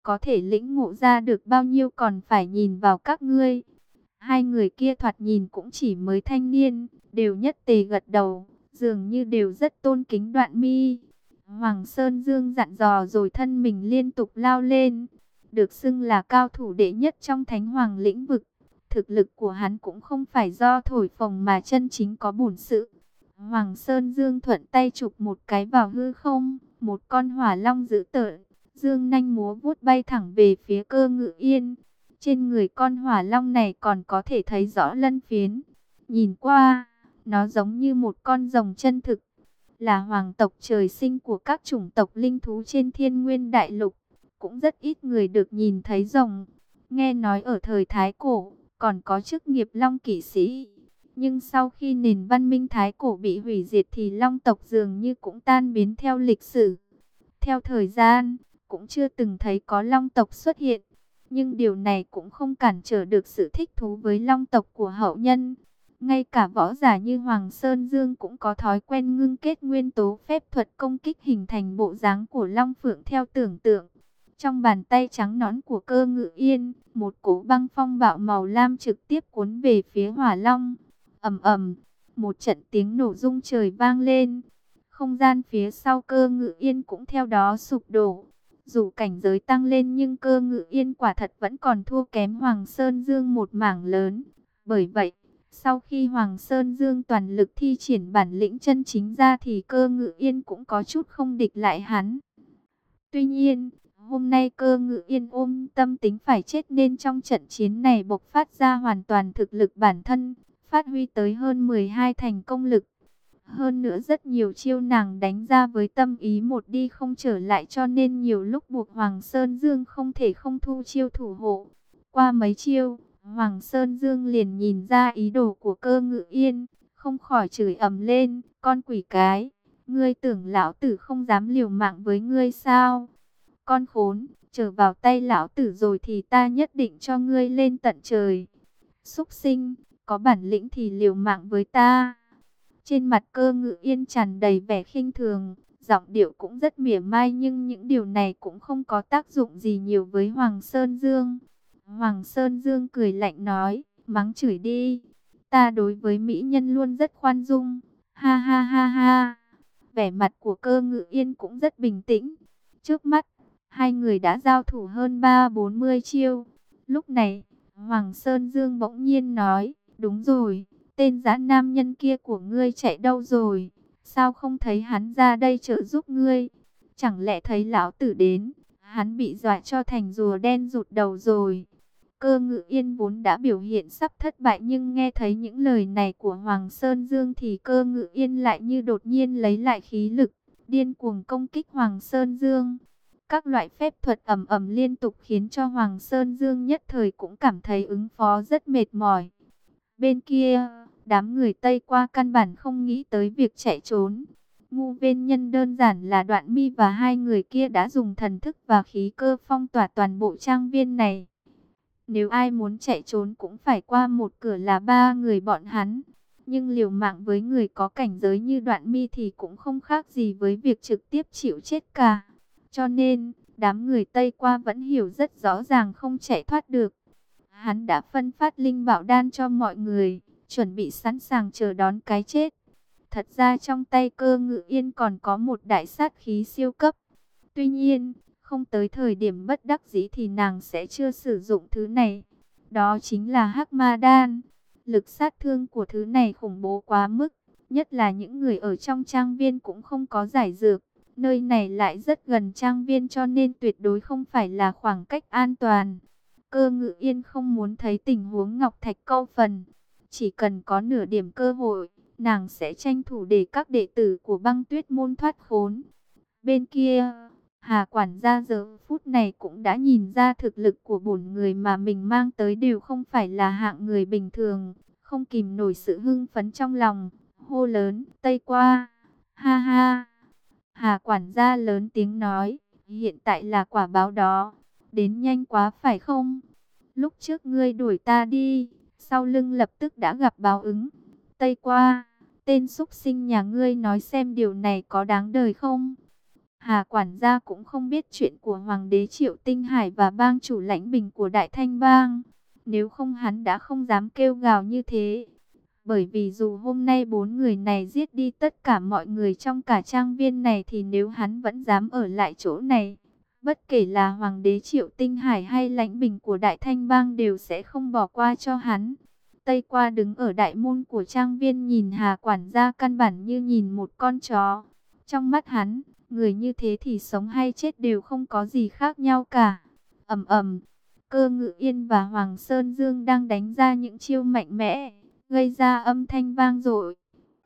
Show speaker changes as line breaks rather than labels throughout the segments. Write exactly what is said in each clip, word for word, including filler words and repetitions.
có thể lĩnh ngộ ra được bao nhiêu còn phải nhìn vào các ngươi. Hai người kia thoạt nhìn cũng chỉ mới thanh niên, đều nhất tề gật đầu, dường như đều rất tôn kính Đoạn Mi. Hoàng Sơn Dương dặn dò rồi thân mình liên tục lao lên, được xưng là cao thủ đệ nhất trong Thánh Hoàng lĩnh vực. Thực lực của hắn cũng không phải do thổi phồng mà chân chính có bổn sự. Hoàng Sơn Dương thuận tay chụp một cái vào hư không, một con hỏa long dữ tợn, dương nanh múa vuốt bay thẳng về phía Cơ Ngự Yên. Trên người con hỏa long này còn có thể thấy rõ lân phiến. Nhìn qua, nó giống như một con rồng chân thực, là hoàng tộc trời sinh của các chủng tộc linh thú trên Thiên Nguyên Đại Lục. Cũng rất ít người được nhìn thấy rồng. Nghe nói ở thời Thái Cổ, còn có chức nghiệp long kỵ sĩ. Nhưng sau khi nền văn minh Thái Cổ bị hủy diệt thì long tộc dường như cũng tan biến theo lịch sử. Theo thời gian, cũng chưa từng thấy có long tộc xuất hiện. Nhưng điều này cũng không cản trở được sự thích thú với long tộc của hậu nhân. Ngay cả võ giả như Hoàng Sơn Dương cũng có thói quen ngưng kết nguyên tố phép thuật công kích hình thành bộ dáng của long phượng theo tưởng tượng. Trong bàn tay trắng nõn của Cơ Ngự Yên, một cỗ băng phong bạo màu lam trực tiếp cuốn về phía hỏa long. Ầm ầm, một trận tiếng nổ rung trời vang lên. Không gian phía sau Cơ Ngự Yên cũng theo đó sụp đổ. Dù cảnh giới tăng lên nhưng Cơ Ngự Yên quả thật vẫn còn thua kém Hoàng Sơn Dương một mảng lớn. Bởi vậy, sau khi Hoàng Sơn Dương toàn lực thi triển bản lĩnh chân chính ra thì Cơ Ngự Yên cũng có chút không địch lại hắn. Tuy nhiên, hôm nay Cơ Ngự Yên ôm tâm tính phải chết nên trong trận chiến này bộc phát ra hoàn toàn thực lực bản thân, phát huy tới hơn mười hai thành công lực. Hơn nữa rất nhiều chiêu nàng đánh ra với tâm ý một đi không trở lại cho nên nhiều lúc buộc Hoàng Sơn Dương không thể không thu chiêu thủ hộ. Qua mấy chiêu, Hoàng Sơn Dương liền nhìn ra ý đồ của Cơ Ngự Yên, không khỏi chửi ầm lên, con quỷ cái, ngươi tưởng lão tử không dám liều mạng với ngươi sao? Con khốn, trở vào tay lão tử rồi thì ta nhất định cho ngươi lên tận trời. Súc sinh, có bản lĩnh thì liều mạng với ta. Trên mặt Cơ Ngự Yên tràn đầy vẻ khinh thường, giọng điệu cũng rất mỉa mai nhưng những điều này cũng không có tác dụng gì nhiều với Hoàng Sơn Dương. Hoàng Sơn Dương cười lạnh nói, mắng chửi đi, ta đối với mỹ nhân luôn rất khoan dung, ha ha ha ha. Vẻ mặt của Cơ Ngự Yên cũng rất bình tĩnh. Trước mắt, hai người đã giao thủ hơn ba bốn mươi chiêu. Lúc này, Hoàng Sơn Dương bỗng nhiên nói, đúng rồi, tên dã nam nhân kia của ngươi chạy đâu rồi? Sao không thấy hắn ra đây trợ giúp ngươi? Chẳng lẽ thấy lão tử đến, hắn bị dọa cho thành rùa đen rụt đầu rồi? Cơ Ngự Yên vốn đã biểu hiện sắp thất bại nhưng nghe thấy những lời này của Hoàng Sơn Dương thì Cơ Ngự Yên lại như đột nhiên lấy lại khí lực, điên cuồng công kích Hoàng Sơn Dương. Các loại phép thuật ầm ầm liên tục khiến cho Hoàng Sơn Dương nhất thời cũng cảm thấy ứng phó rất mệt mỏi. Bên kia, đám người Tây Qua căn bản không nghĩ tới việc chạy trốn. Ngu Vên Nhân đơn giản là Đoạn Mi và hai người kia đã dùng thần thức và khí cơ phong tỏa toàn bộ trang viên này. Nếu ai muốn chạy trốn cũng phải qua một cửa là ba người bọn hắn. Nhưng liều mạng với người có cảnh giới như Đoạn Mi thì cũng không khác gì với việc trực tiếp chịu chết cả. Cho nên, đám người Tây Qua vẫn hiểu rất rõ ràng không chạy thoát được. Hắn đã phân phát linh bảo đan cho mọi người, chuẩn bị sẵn sàng chờ đón cái chết. Thật ra trong tay Cơ Ngự Yên còn có một đại sát khí siêu cấp. Tuy nhiên, không tới thời điểm bất đắc dĩ thì nàng sẽ chưa sử dụng thứ này. Đó chính là Hắc Ma Đan. Lực sát thương của thứ này khủng bố quá mức, nhất là những người ở trong trang viên cũng không có giải dược. Nơi này lại rất gần trang viên cho nên tuyệt đối không phải là khoảng cách an toàn. Cơ Ngự Yên không muốn thấy tình huống Ngọc Thạch câu phần. Chỉ cần có nửa điểm cơ hội, nàng sẽ tranh thủ để các đệ tử của Băng Tuyết môn thoát khốn. Bên kia, Hà quản gia giờ phút này cũng đã nhìn ra thực lực của bổn người mà mình mang tới đều không phải là hạng người bình thường. Không kìm nổi sự hưng phấn trong lòng, hô lớn, Tây Qua, ha ha. Hà quản gia lớn tiếng nói, hiện tại là quả báo đó, đến nhanh quá phải không? Lúc trước ngươi đuổi ta đi, sau lưng lập tức đã gặp báo ứng. Tây Qua, tên súc sinh nhà ngươi nói xem điều này có đáng đời không? Hà quản gia cũng không biết chuyện của Hoàng đế Triệu Tinh Hải và bang chủ Lãnh Bình của Đại Thanh Bang. Nếu không hắn đã không dám kêu gào như thế. Bởi vì dù hôm nay bốn người này giết đi tất cả mọi người trong cả trang viên này thì nếu hắn vẫn dám ở lại chỗ này, bất kể là Hoàng đế Triệu Tinh Hải hay Lãnh Bình của Đại Thanh Bang đều sẽ không bỏ qua cho hắn. Tây Qua đứng ở đại môn của trang viên nhìn Hà quản gia căn bản như nhìn một con chó. Trong mắt hắn, người như thế thì sống hay chết đều không có gì khác nhau cả. Ầm ầm, Cơ Ngự Yên và Hoàng Sơn Dương đang đánh ra những chiêu mạnh mẽ, gây ra âm thanh vang dội.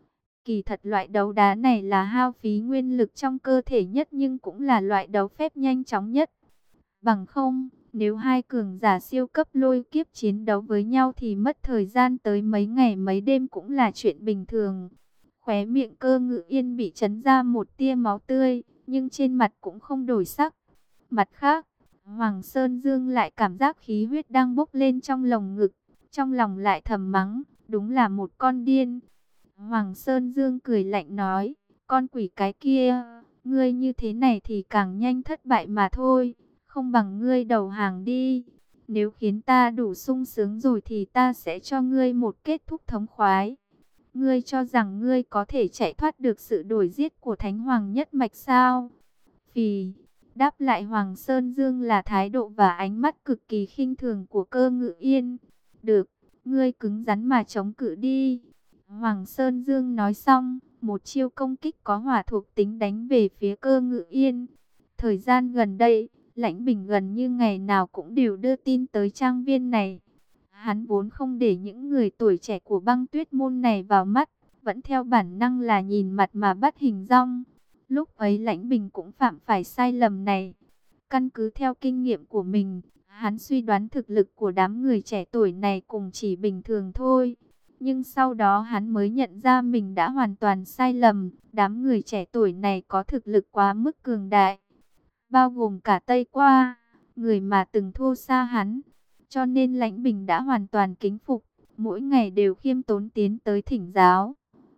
Kỳ thật loại đấu đá này là hao phí nguyên lực trong cơ thể nhất nhưng cũng là loại đấu phép nhanh chóng nhất. Bằng không, nếu hai cường giả siêu cấp lôi kiếp chiến đấu với nhau thì mất thời gian tới mấy ngày mấy đêm cũng là chuyện bình thường. Khóe miệng Cơ Ngự Yên bị chấn ra một tia máu tươi, nhưng trên mặt cũng không đổi sắc. Mặt khác, Hoàng Sơn Dương lại cảm giác khí huyết đang bốc lên trong lồng ngực, trong lòng lại thầm mắng, đúng là một con điên. Hoàng Sơn Dương cười lạnh nói, con quỷ cái kia, ngươi như thế này thì càng nhanh thất bại mà thôi, không bằng ngươi đầu hàng đi. Nếu khiến ta đủ sung sướng rồi thì ta sẽ cho ngươi một kết thúc thống khoái. Ngươi cho rằng ngươi có thể chạy thoát được sự đuổi giết của Thánh Hoàng nhất mạch sao? Phì, đáp lại Hoàng Sơn Dương là thái độ và ánh mắt cực kỳ khinh thường của Cơ Ngự Yên. Được, ngươi cứng rắn mà chống cự đi. Hoàng Sơn Dương nói xong, một chiêu công kích có hỏa thuộc tính đánh về phía Cơ Ngự Yên. Thời gian gần đây, Lãnh Bình gần như ngày nào cũng đều đưa tin tới trang viên này. Hắn vốn không để những người tuổi trẻ của Băng Tuyết môn này vào mắt, vẫn theo bản năng là nhìn mặt mà bắt hình dong. Lúc ấy Lãnh Bình cũng phạm phải sai lầm này. Căn cứ theo kinh nghiệm của mình, hắn suy đoán thực lực của đám người trẻ tuổi này cùng chỉ bình thường thôi. Nhưng sau đó hắn mới nhận ra mình đã hoàn toàn sai lầm. Đám người trẻ tuổi này có thực lực quá mức cường đại, bao gồm cả Tây Qua, người mà từng thua xa hắn. Cho nên Lãnh Bình đã hoàn toàn kính phục, mỗi ngày đều khiêm tốn tiến tới thỉnh giáo.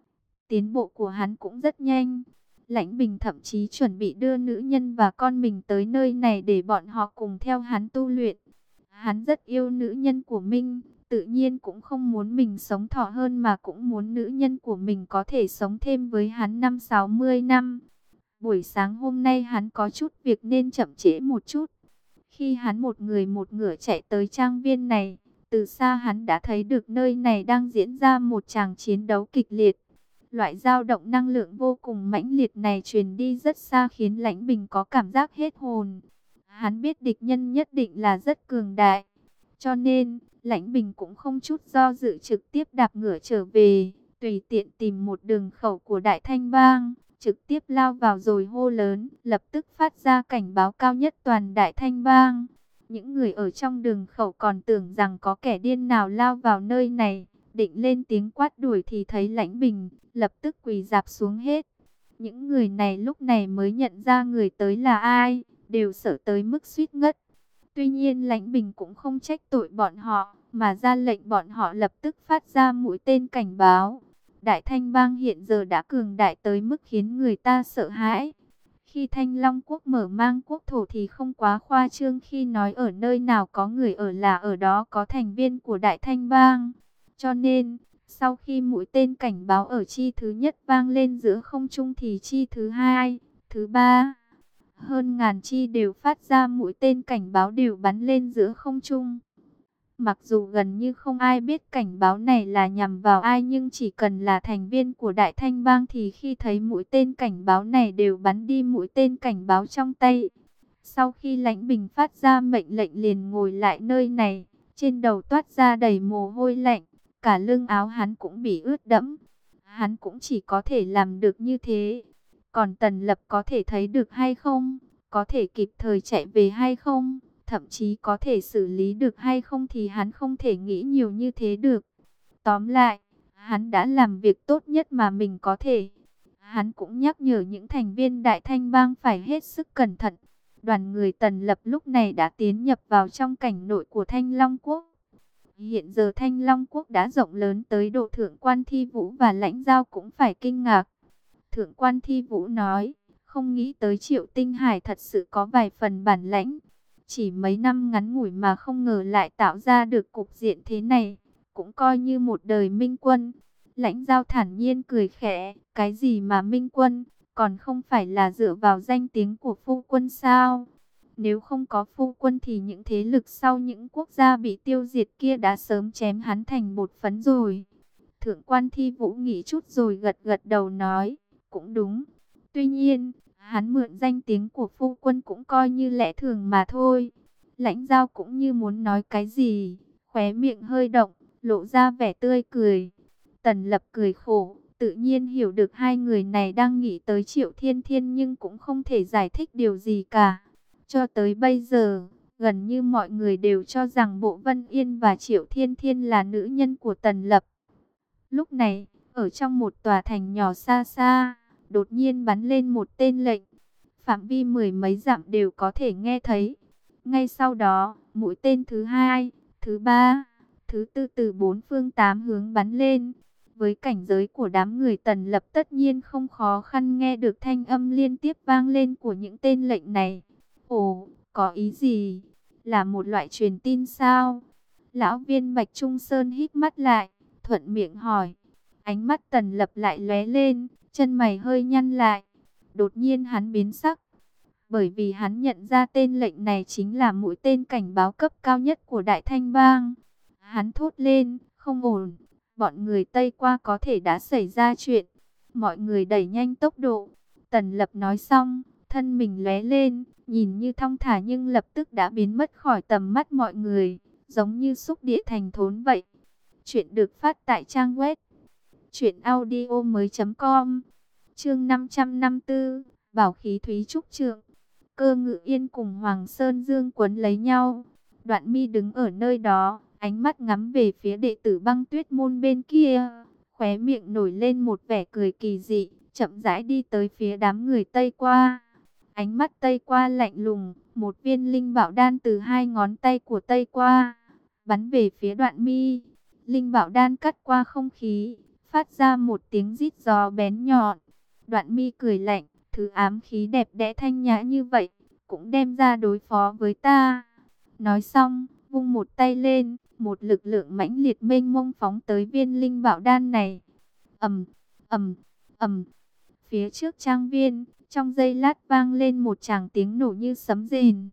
Tiến bộ của hắn cũng rất nhanh. Lãnh Bình thậm chí chuẩn bị đưa nữ nhân và con mình tới nơi này để bọn họ cùng theo hắn tu luyện. Hắn rất yêu nữ nhân của mình, tự nhiên cũng không muốn mình sống thọ hơn mà cũng muốn nữ nhân của mình có thể sống thêm với hắn năm sáu mươi năm. Buổi sáng hôm nay hắn có chút việc nên chậm trễ một chút. Khi hắn một người một ngựa chạy tới trang viên này, từ xa hắn đã thấy được nơi này đang diễn ra một tràng chiến đấu kịch liệt. Loại dao động năng lượng vô cùng mãnh liệt này truyền đi rất xa khiến Lãnh Bình có cảm giác hết hồn. Hắn biết địch nhân nhất định là rất cường đại. Cho nên, Lãnh Bình cũng không chút do dự trực tiếp đạp ngựa trở về, tùy tiện tìm một đường khẩu của Đại Thanh Bang, trực tiếp lao vào rồi hô lớn, lập tức phát ra cảnh báo cao nhất toàn Đại Thanh Bang. Những người ở trong đường khẩu còn tưởng rằng có kẻ điên nào lao vào nơi này, định lên tiếng quát đuổi thì thấy Lãnh Bình, lập tức quỳ rạp xuống hết. Những người này lúc này mới nhận ra người tới là ai, đều sợ tới mức suýt ngất. Tuy nhiên Lãnh Bình cũng không trách tội bọn họ, mà ra lệnh bọn họ lập tức phát ra mũi tên cảnh báo. Đại Thanh Bang hiện giờ đã cường đại tới mức khiến người ta sợ hãi. Khi Thanh Long Quốc mở mang quốc thổ thì không quá khoa trương khi nói ở nơi nào có người ở là ở đó có thành viên của Đại Thanh Bang. Cho nên, sau khi mũi tên cảnh báo ở chi thứ nhất vang lên giữa không trung thì chi thứ hai, thứ ba, hơn ngàn chi đều phát ra mũi tên cảnh báo đều bắn lên giữa không trung. Mặc dù gần như không ai biết cảnh báo này là nhằm vào ai nhưng chỉ cần là thành viên của Đại Thanh Bang thì khi thấy mũi tên cảnh báo này đều bắn đi mũi tên cảnh báo trong tay. Sau khi Lãnh Bình phát ra mệnh lệnh liền ngồi lại nơi này, trên đầu toát ra đầy mồ hôi lạnh, cả lưng áo hắn cũng bị ướt đẫm. Hắn cũng chỉ có thể làm được như thế. Còn Tần Lập có thể thấy được hay không? Có thể kịp thời chạy về hay không? Thậm chí có thể xử lý được hay không thì hắn không thể nghĩ nhiều như thế được. Tóm lại, hắn đã làm việc tốt nhất mà mình có thể. Hắn cũng nhắc nhở những thành viên Đại Thanh Bang phải hết sức cẩn thận. Đoàn người Tần Lập lúc này đã tiến nhập vào trong cảnh nội của Thanh Long Quốc. Hiện giờ Thanh Long Quốc đã rộng lớn tới độ Thượng quan Thi Vũ và Lãnh Giao cũng phải kinh ngạc. Thượng quan Thi Vũ nói, Không nghĩ tới Triệu Tinh Hải thật sự có vài phần bản lãnh. Chỉ mấy năm ngắn ngủi mà không ngờ lại tạo ra được cục diện thế này. Cũng coi như một đời minh quân. Lãnh Giao thản nhiên cười khẽ. Cái gì mà minh quân? Còn không phải là dựa vào danh tiếng của phu quân sao? Nếu không có phu quân thì những thế lực sau những quốc gia bị tiêu diệt kia đã sớm chém hắn thành bột phấn rồi. Thượng quan Thi Vũ nghĩ chút rồi gật gật đầu nói. Cũng đúng. Tuy nhiên, hắn mượn danh tiếng của phu quân cũng coi như lẽ thường mà thôi. Lãnh Giao cũng như muốn nói cái gì, khóe miệng hơi động, lộ ra vẻ tươi cười. Tần Lập cười khổ, tự nhiên hiểu được hai người này đang nghĩ tới Triệu Thiên Thiên nhưng cũng không thể giải thích điều gì cả. Cho tới bây giờ, gần như mọi người đều cho rằng Bộ Vân Yên và Triệu Thiên Thiên là nữ nhân của Tần Lập. Lúc này, ở trong một tòa thành nhỏ xa xa, đột nhiên bắn lên một tên lệnh. Phạm vi mười mấy dặm đều có thể nghe thấy. Ngay sau đó, mũi tên thứ hai, thứ ba, thứ tư từ bốn phương tám hướng bắn lên. Với cảnh giới của đám người Tần Lập tất nhiên không khó khăn nghe được thanh âm liên tiếp vang lên của những tên lệnh này. Ồ, có ý gì? Là một loại truyền tin sao? Lão viên Bạch Trung Sơn hít mắt lại, thuận miệng hỏi. Ánh mắt Tần Lập lại lóe lên, chân mày hơi nhăn lại. Đột nhiên hắn biến sắc. Bởi vì hắn nhận ra tên lệnh này chính là mũi tên cảnh báo cấp cao nhất của Đại Thanh Bang. Hắn thốt lên, không ổn. Bọn người Tây qua có thể đã xảy ra chuyện. Mọi người đẩy nhanh tốc độ. Tần Lập nói xong, thân mình lóe lên, nhìn như thong thả nhưng lập tức đã biến mất khỏi tầm mắt mọi người, giống như xúc địa thành thốn vậy. Chuyện được phát tại trang web truyện audio mới chấm com. Chương năm trăm năm mươi tư, Bảo khí Thúy Trúc Trượng. Cơ Ngự Yên cùng Hoàng Sơn Dương quấn lấy nhau. Đoạn Mi đứng ở nơi đó, ánh mắt ngắm về phía đệ tử Băng Tuyết môn bên kia, khóe miệng nổi lên một vẻ cười kỳ dị, chậm rãi đi tới phía đám người Tây qua. Ánh mắt Tây qua lạnh lùng, một viên linh bảo đan từ hai ngón tay của Tây qua bắn về phía Đoạn Mi. Linh bảo đan cắt qua không khí, phát ra một tiếng rít gió bén nhọn. Đoạn Mi cười lạnh, thứ ám khí đẹp đẽ thanh nhã như vậy, cũng đem ra đối phó với ta. Nói xong, vung một tay lên, một lực lượng mãnh liệt mênh mông phóng tới viên linh bảo đan này. Ầm, ầm, ầm. Phía trước trang viên, trong giây lát vang lên một tràng tiếng nổ như sấm rền.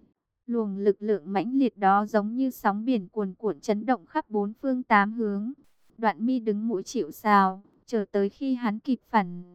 Luồng lực lượng mãnh liệt đó giống như sóng biển cuồn cuộn chấn động khắp bốn phương tám hướng. Đoạn Mi đứng mũi chịu sào, chờ tới khi hắn kịp phản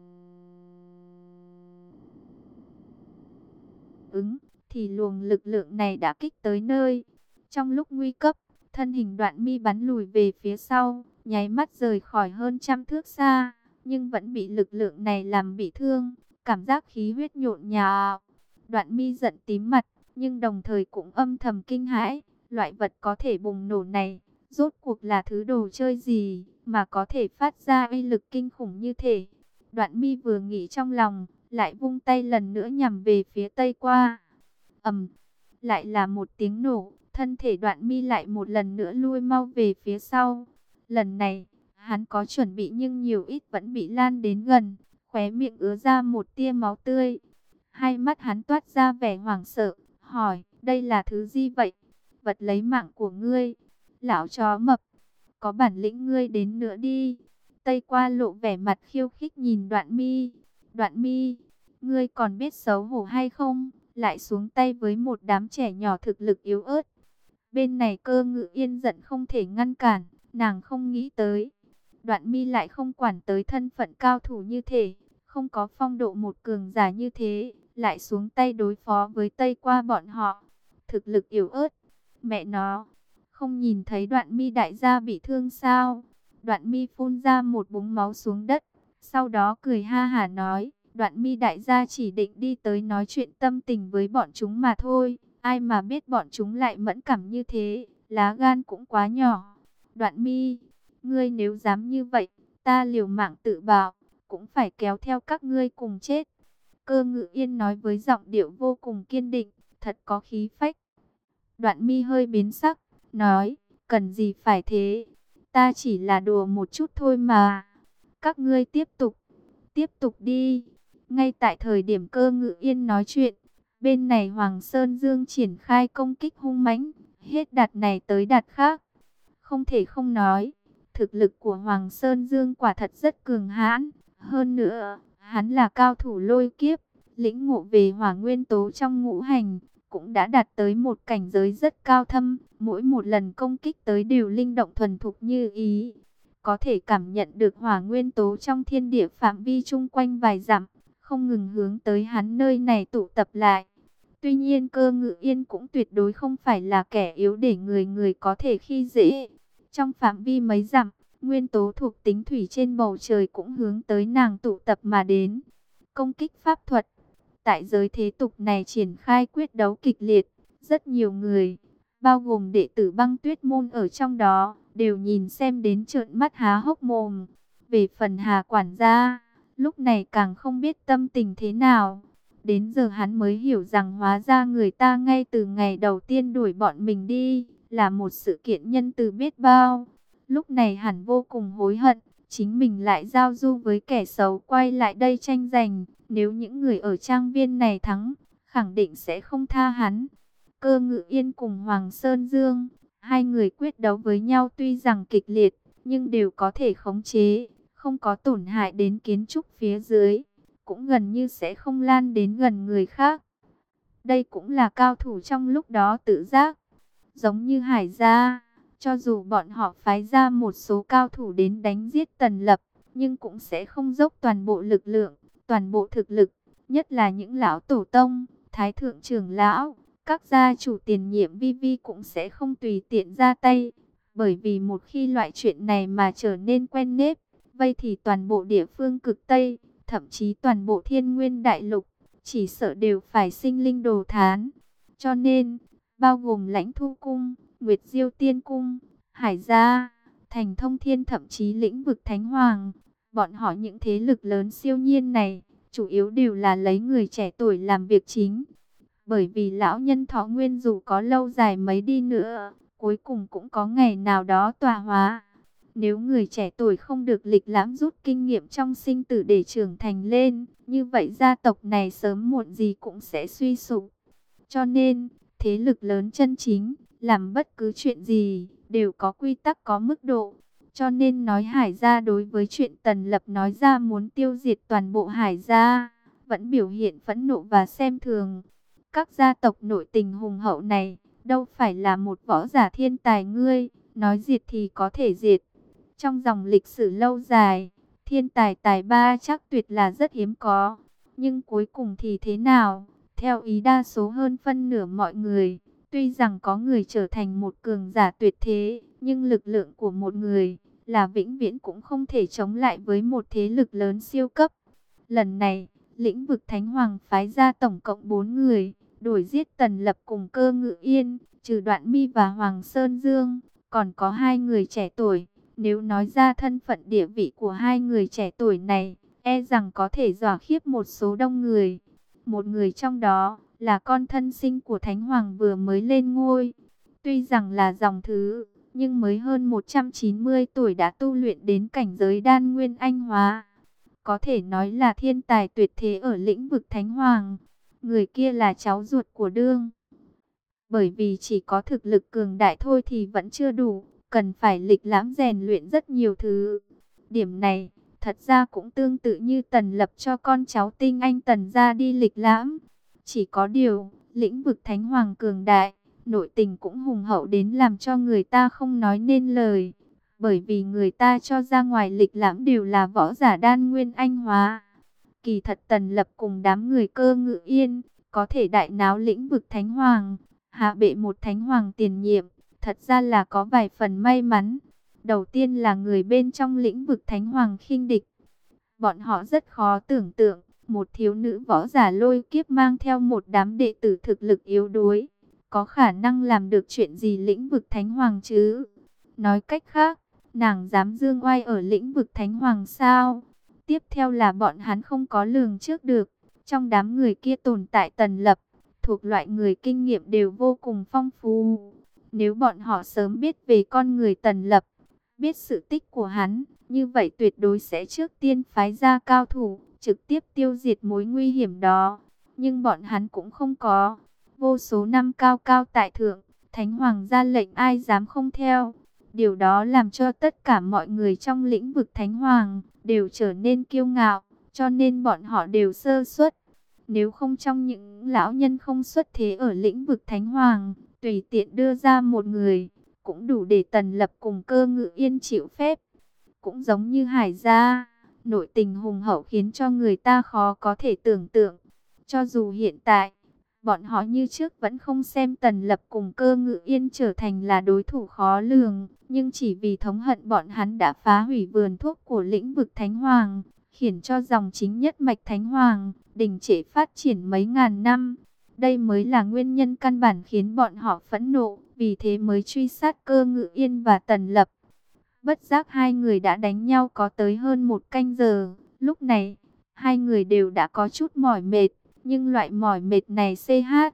ứng, thì luồng lực lượng này đã kích tới nơi. Trong lúc nguy cấp, thân hình Đoạn Mi bắn lùi về phía sau, nháy mắt rời khỏi hơn trăm thước xa, nhưng vẫn bị lực lượng này làm bị thương, cảm giác khí huyết nhộn nhạo. Đoạn Mi giận tím mặt, nhưng đồng thời cũng âm thầm kinh hãi, loại vật có thể bùng nổ này, rốt cuộc là thứ đồ chơi gì mà có thể phát ra uy lực kinh khủng như thế. Đoạn Mi vừa nghĩ trong lòng, lại vung tay lần nữa nhằm về phía Tây qua. Ầm, lại là một tiếng nổ, thân thể Đoạn Mi lại một lần nữa lui mau về phía sau. Lần này, hắn có chuẩn bị nhưng nhiều ít vẫn bị lan đến gần, khóe miệng ứa ra một tia máu tươi. Hai mắt hắn toát ra vẻ hoảng sợ, hỏi, đây là thứ gì vậy? Vật lấy mạng của ngươi. Lão chó mập, có bản lĩnh ngươi đến nữa đi. Tây qua lộ vẻ mặt khiêu khích nhìn Đoạn Mi. Đoạn Mi, ngươi còn biết xấu hổ hay không? Lại xuống tay với một đám trẻ nhỏ thực lực yếu ớt. Bên này Cơ Ngự Yên giận không thể ngăn cản, nàng không nghĩ tới. Đoạn Mi lại không quản tới thân phận cao thủ như thế, không có phong độ một cường giả như thế, lại xuống tay đối phó với Tây qua bọn họ. Thực lực yếu ớt, mẹ nó, không nhìn thấy Đoạn Mi đại gia bị thương sao? Đoạn Mi phun ra một búng máu xuống đất, sau đó cười ha hả nói, Đoạn Mi đại gia chỉ định đi tới nói chuyện tâm tình với bọn chúng mà thôi, ai mà biết bọn chúng lại mẫn cảm như thế, lá gan cũng quá nhỏ. Đoạn Mi, ngươi nếu dám như vậy, ta liều mạng tự bảo, cũng phải kéo theo các ngươi cùng chết. Cơ Ngự Yên nói với giọng điệu vô cùng kiên định, thật có khí phách. Đoạn Mi hơi biến sắc, nói, cần gì phải thế, ta chỉ là đùa một chút thôi mà. Các ngươi tiếp tục, tiếp tục đi. Ngay tại thời điểm Cơ Ngự Yên nói chuyện, bên này Hoàng Sơn Dương triển khai công kích hung mãnh, hết đợt này tới đợt khác. Không thể không nói, thực lực của Hoàng Sơn Dương quả thật rất cường hãn. Hơn nữa, hắn là cao thủ lôi kiếp, lĩnh ngộ về hỏa nguyên tố trong ngũ hành, cũng đã đạt tới một cảnh giới rất cao thâm. Mỗi một lần công kích tới đều linh động thuần thục như ý. Có thể cảm nhận được hỏa nguyên tố trong thiên địa phạm vi chung quanh vài dặm, không ngừng hướng tới hắn nơi này tụ tập lại. Tuy nhiên Cơ Ngự Yên cũng tuyệt đối không phải là kẻ yếu để người người có thể khi dễ. Trong phạm vi mấy dặm, nguyên tố thuộc tính thủy trên bầu trời cũng hướng tới nàng tụ tập mà đến. Công kích pháp thuật. Tại giới thế tục này triển khai quyết đấu kịch liệt. Rất nhiều người, bao gồm đệ tử Băng Tuyết môn ở trong đó, đều nhìn xem đến trợn mắt há hốc mồm. Về phần Hà quản gia, lúc này càng không biết tâm tình thế nào. Đến giờ hắn mới hiểu rằng hóa ra người ta ngay từ ngày đầu tiên đuổi bọn mình đi, là một sự kiện nhân từ biết bao. Lúc này hẳn vô cùng hối hận, chính mình lại giao du với kẻ xấu quay lại đây tranh giành. Nếu những người ở trang viên này thắng, khẳng định sẽ không tha hắn. Cơ Ngự Yên cùng Hoàng Sơn Dương, hai người quyết đấu với nhau tuy rằng kịch liệt, nhưng đều có thể khống chế, không có tổn hại đến kiến trúc phía dưới, cũng gần như sẽ không lan đến gần người khác. Đây cũng là cao thủ trong lúc đó tự giác. Giống như Hải gia, cho dù bọn họ phái ra một số cao thủ đến đánh giết Tần Lập, nhưng cũng sẽ không dốc toàn bộ lực lượng, toàn bộ thực lực, nhất là những lão tổ tông, thái thượng trưởng lão, các gia chủ tiền nhiệm vi vi cũng sẽ không tùy tiện ra tay. Bởi vì một khi loại chuyện này mà trở nên quen nếp, vậy thì toàn bộ địa phương cực Tây, thậm chí toàn bộ Thiên Nguyên đại lục, chỉ sợ đều phải sinh linh đồ thán. Cho nên, bao gồm Lãnh Thu cung, Nguyệt Diêu Tiên cung, Hải gia, Thành Thông Thiên, thậm chí lĩnh vực Thánh Hoàng, bọn họ những thế lực lớn siêu nhiên này, chủ yếu đều là lấy người trẻ tuổi làm việc chính. Bởi vì lão nhân thọ nguyên dù có lâu dài mấy đi nữa, cuối cùng cũng có ngày nào đó tọa hóa. Nếu người trẻ tuổi không được lịch lãm rút kinh nghiệm trong sinh tử để trưởng thành lên, như vậy gia tộc này sớm muộn gì cũng sẽ suy sụp. Cho nên, thế lực lớn chân chính, làm bất cứ chuyện gì, đều có quy tắc có mức độ. Cho nên nói Hải gia đối với chuyện Tần Lập nói ra muốn tiêu diệt toàn bộ Hải gia, vẫn biểu hiện phẫn nộ và xem thường. Các gia tộc nội tình hùng hậu này, đâu phải là một võ giả thiên tài ngươi, nói diệt thì có thể diệt. Trong dòng lịch sử lâu dài, thiên tài tài ba chắc tuyệt là rất hiếm có. Nhưng cuối cùng thì thế nào? Theo ý đa số hơn phân nửa mọi người, tuy rằng có người trở thành một cường giả tuyệt thế, nhưng lực lượng của một người là vĩnh viễn cũng không thể chống lại với một thế lực lớn siêu cấp. Lần này, lĩnh vực Thánh Hoàng phái ra tổng cộng bốn người, đuổi giết Tần Lập cùng Cơ Ngự Yên, trừ Đoạn Mi và Hoàng Sơn Dương, còn có hai người trẻ tuổi. Nếu nói ra thân phận địa vị của hai người trẻ tuổi này, e rằng có thể dọa khiếp một số đông người. Một người trong đó là con thân sinh của Thánh Hoàng vừa mới lên ngôi. Tuy rằng là dòng thứ, nhưng mới hơn một trăm chín mươi tuổi đã tu luyện đến cảnh giới đan nguyên anh hóa. Có thể nói là thiên tài tuyệt thế ở lĩnh vực Thánh Hoàng. Người kia là cháu ruột của Đương. Bởi vì chỉ có thực lực cường đại thôi thì vẫn chưa đủ, cần phải lịch lãm rèn luyện rất nhiều thứ. Điểm này, thật ra cũng tương tự như Tần Lập cho con cháu tinh anh Tần ra đi lịch lãm. Chỉ có điều, lĩnh vực Thánh Hoàng cường đại, nội tình cũng hùng hậu đến làm cho người ta không nói nên lời. Bởi vì người ta cho ra ngoài lịch lãm đều là võ giả đan nguyên anh hóa. Kỳ thật Tần Lập cùng đám người Cơ Ngự Yên, có thể đại náo lĩnh vực Thánh Hoàng, hạ bệ một Thánh Hoàng tiền nhiệm, thật ra là có vài phần may mắn. Đầu tiên là người bên trong lĩnh vực Thánh Hoàng khinh địch. Bọn họ rất khó tưởng tượng, một thiếu nữ võ giả lôi kiếp mang theo một đám đệ tử thực lực yếu đuối, có khả năng làm được chuyện gì lĩnh vực Thánh Hoàng chứ? Nói cách khác, nàng dám dương oai ở lĩnh vực Thánh Hoàng sao? Tiếp theo là bọn hắn không có lường trước được, trong đám người kia tồn tại Tần Lập, thuộc loại người kinh nghiệm đều vô cùng phong phú. Nếu bọn họ sớm biết về con người Tần Lập, biết sự tích của hắn, như vậy tuyệt đối sẽ trước tiên phái ra cao thủ, trực tiếp tiêu diệt mối nguy hiểm đó. Nhưng bọn hắn cũng không có. Vô số năm cao cao tại thượng, Thánh Hoàng ra lệnh ai dám không theo. Điều đó làm cho tất cả mọi người trong lĩnh vực Thánh Hoàng đều trở nên kiêu ngạo, cho nên bọn họ đều sơ suất. Nếu không trong những lão nhân không xuất thế ở lĩnh vực Thánh Hoàng, tùy tiện đưa ra một người, cũng đủ để Tần Lập cùng Cơ Ngự Yên chịu phép. Cũng giống như Hải gia, nội tình hùng hậu khiến cho người ta khó có thể tưởng tượng. Cho dù hiện tại, bọn họ như trước vẫn không xem Tần Lập cùng Cơ Ngự Yên trở thành là đối thủ khó lường, nhưng chỉ vì thống hận bọn hắn đã phá hủy vườn thuốc của lĩnh vực Thánh Hoàng, khiến cho dòng chính nhất mạch Thánh Hoàng đình trệ phát triển mấy ngàn năm. Đây mới là nguyên nhân căn bản khiến bọn họ phẫn nộ, vì thế mới truy sát Cơ Ngự Yên và Tần Lập. Bất giác hai người đã đánh nhau có tới hơn một canh giờ. Lúc này, hai người đều đã có chút mỏi mệt, nhưng loại mỏi mệt này xê hát.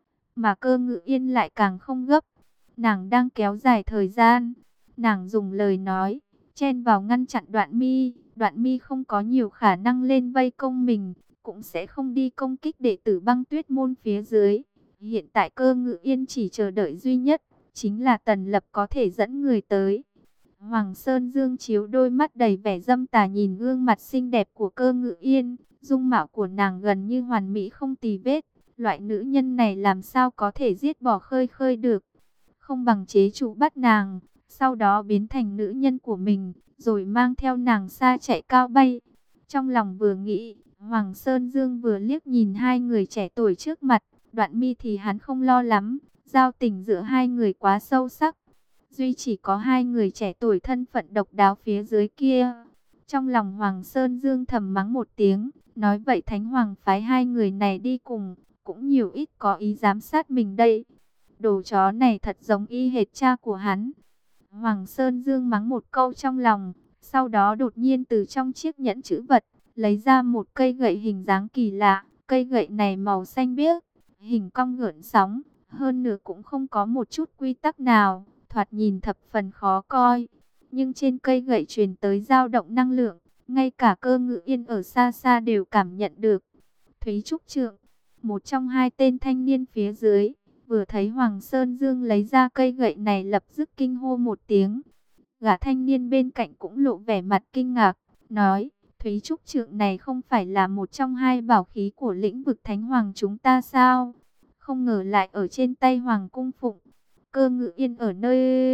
Mà Cơ Ngự Yên lại càng không gấp. Nàng đang kéo dài thời gian. Nàng dùng lời nói, chen vào ngăn chặn Đoạn Mi. Đoạn Mi không có nhiều khả năng lên vây công mình, cũng sẽ không đi công kích đệ tử Băng Tuyết môn phía dưới. Hiện tại Cơ Ngự Yên chỉ chờ đợi duy nhất, chính là Tần Lập có thể dẫn người tới. Hoàng Sơn Dương chiếu đôi mắt đầy vẻ dâm tà nhìn gương mặt xinh đẹp của Cơ Ngự Yên, dung mạo của nàng gần như hoàn mỹ không tì vết. Loại nữ nhân này làm sao có thể giết bỏ khơi khơi được? Không bằng chế trụ bắt nàng, sau đó biến thành nữ nhân của mình, rồi mang theo nàng xa chạy cao bay. Trong lòng vừa nghĩ, Hoàng Sơn Dương vừa liếc nhìn hai người trẻ tuổi trước mặt. Đoạn Mi thì hắn không lo lắm, giao tình giữa hai người quá sâu sắc. Duy chỉ có hai người trẻ tuổi thân phận độc đáo phía dưới kia. Trong lòng Hoàng Sơn Dương thầm mắng một tiếng, nói vậy Thánh Hoàng phái hai người này đi cùng, cũng nhiều ít có ý giám sát mình đây. Đồ chó này thật giống y hệt cha của hắn. Hoàng Sơn Dương mắng một câu trong lòng, sau đó đột nhiên từ trong chiếc nhẫn chữ vật, lấy ra một cây gậy hình dáng kỳ lạ. Cây gậy này màu xanh biếc, hình cong gợn sóng, hơn nữa cũng không có một chút quy tắc nào, thoạt nhìn thập phần khó coi. Nhưng trên cây gậy truyền tới dao động năng lượng, ngay cả Cơ Ngự Yên ở xa xa đều cảm nhận được. Thúy Trúc Trượng, một trong hai tên thanh niên phía dưới, vừa thấy Hoàng Sơn Dương lấy ra cây gậy này lập tức kinh hô một tiếng. Gã thanh niên bên cạnh cũng lộ vẻ mặt kinh ngạc, nói: Thúy Trúc Trượng này không phải là một trong hai bảo khí của lĩnh vực Thánh Hoàng chúng ta sao? Không ngờ lại ở trên tay Hoàng Cung Phụng. Cơ Ngự Yên ở nơi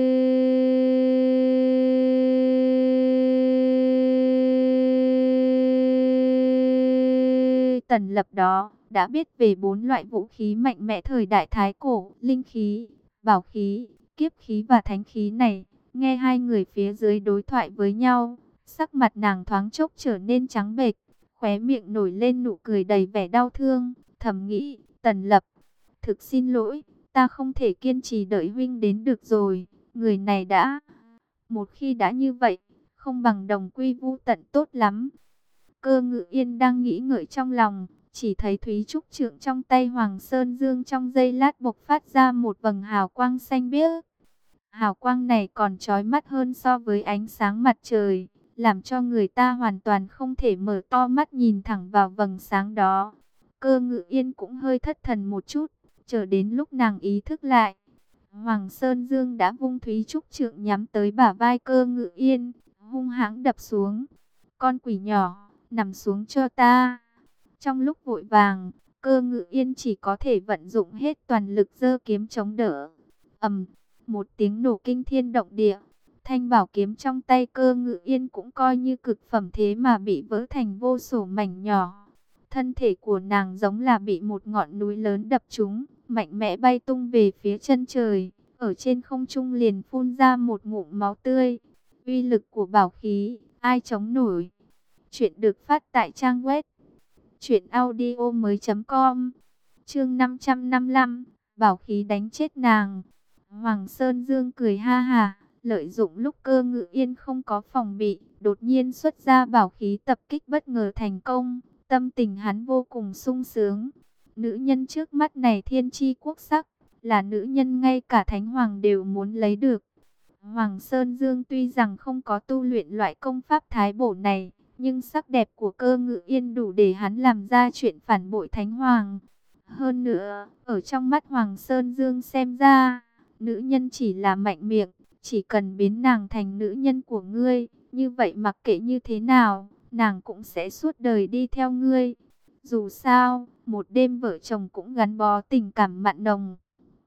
Tần Lập đó, đã biết về bốn loại vũ khí mạnh mẽ thời đại Thái Cổ, linh khí, bảo khí, kiếp khí và thánh khí này. Nghe hai người phía dưới đối thoại với nhau, sắc mặt nàng thoáng chốc trở nên trắng bệch, khóe miệng nổi lên nụ cười đầy vẻ đau thương, thầm nghĩ: Tần Lập, thực xin lỗi, ta không thể kiên trì đợi huynh đến được rồi. Người này đã, một khi đã như vậy, không bằng đồng quy vu tận tốt lắm. Cơ Ngự Yên đang nghĩ ngợi trong lòng, chỉ thấy Thúy Trúc Trượng trong tay Hoàng Sơn Dương trong giây lát bộc phát ra một vầng hào quang xanh biếc. Hào quang này còn chói mắt hơn so với ánh sáng mặt trời, làm cho người ta hoàn toàn không thể mở to mắt nhìn thẳng vào vầng sáng đó. Cơ Ngự Yên cũng hơi thất thần một chút, chờ đến lúc nàng ý thức lại, Hoàng Sơn Dương đã vung Thúy Trúc Trượng nhắm tới bả vai Cơ Ngự Yên, hung hãng đập xuống. Con quỷ nhỏ, nằm xuống cho ta. Trong lúc vội vàng, Cơ Ngự Yên chỉ có thể vận dụng hết toàn lực giơ kiếm chống đỡ. Ầm, một tiếng nổ kinh thiên động địa. Thanh bảo kiếm trong tay Cơ Ngự Yên cũng coi như cực phẩm thế mà bị vỡ thành vô số mảnh nhỏ. Thân thể của nàng giống là bị một ngọn núi lớn đập trúng, mạnh mẽ bay tung về phía chân trời, ở trên không trung liền phun ra một ngụm máu tươi. Uy lực của bảo khí, ai chống nổi? Chuyện được phát tại trang web truyện audio mới chấm com. Chương năm trăm năm mươi lăm, bảo khí đánh chết nàng. Hoàng Sơn Dương cười ha ha, lợi dụng lúc Cơ Ngự Yên không có phòng bị, đột nhiên xuất ra bảo khí tập kích bất ngờ thành công. Tâm tình hắn vô cùng sung sướng. Nữ nhân trước mắt này thiên chi quốc sắc, là nữ nhân ngay cả Thánh Hoàng đều muốn lấy được. Hoàng Sơn Dương tuy rằng không có tu luyện loại công pháp thái bổ này, nhưng sắc đẹp của Cơ Ngự Yên đủ để hắn làm ra chuyện phản bội Thánh Hoàng. Hơn nữa, ở trong mắt Hoàng Sơn Dương xem ra, nữ nhân chỉ là mạnh miệng, chỉ cần biến nàng thành nữ nhân của ngươi, như vậy mặc kệ như thế nào, nàng cũng sẽ suốt đời đi theo ngươi. Dù sao, một đêm vợ chồng cũng gắn bó tình cảm mặn nồng.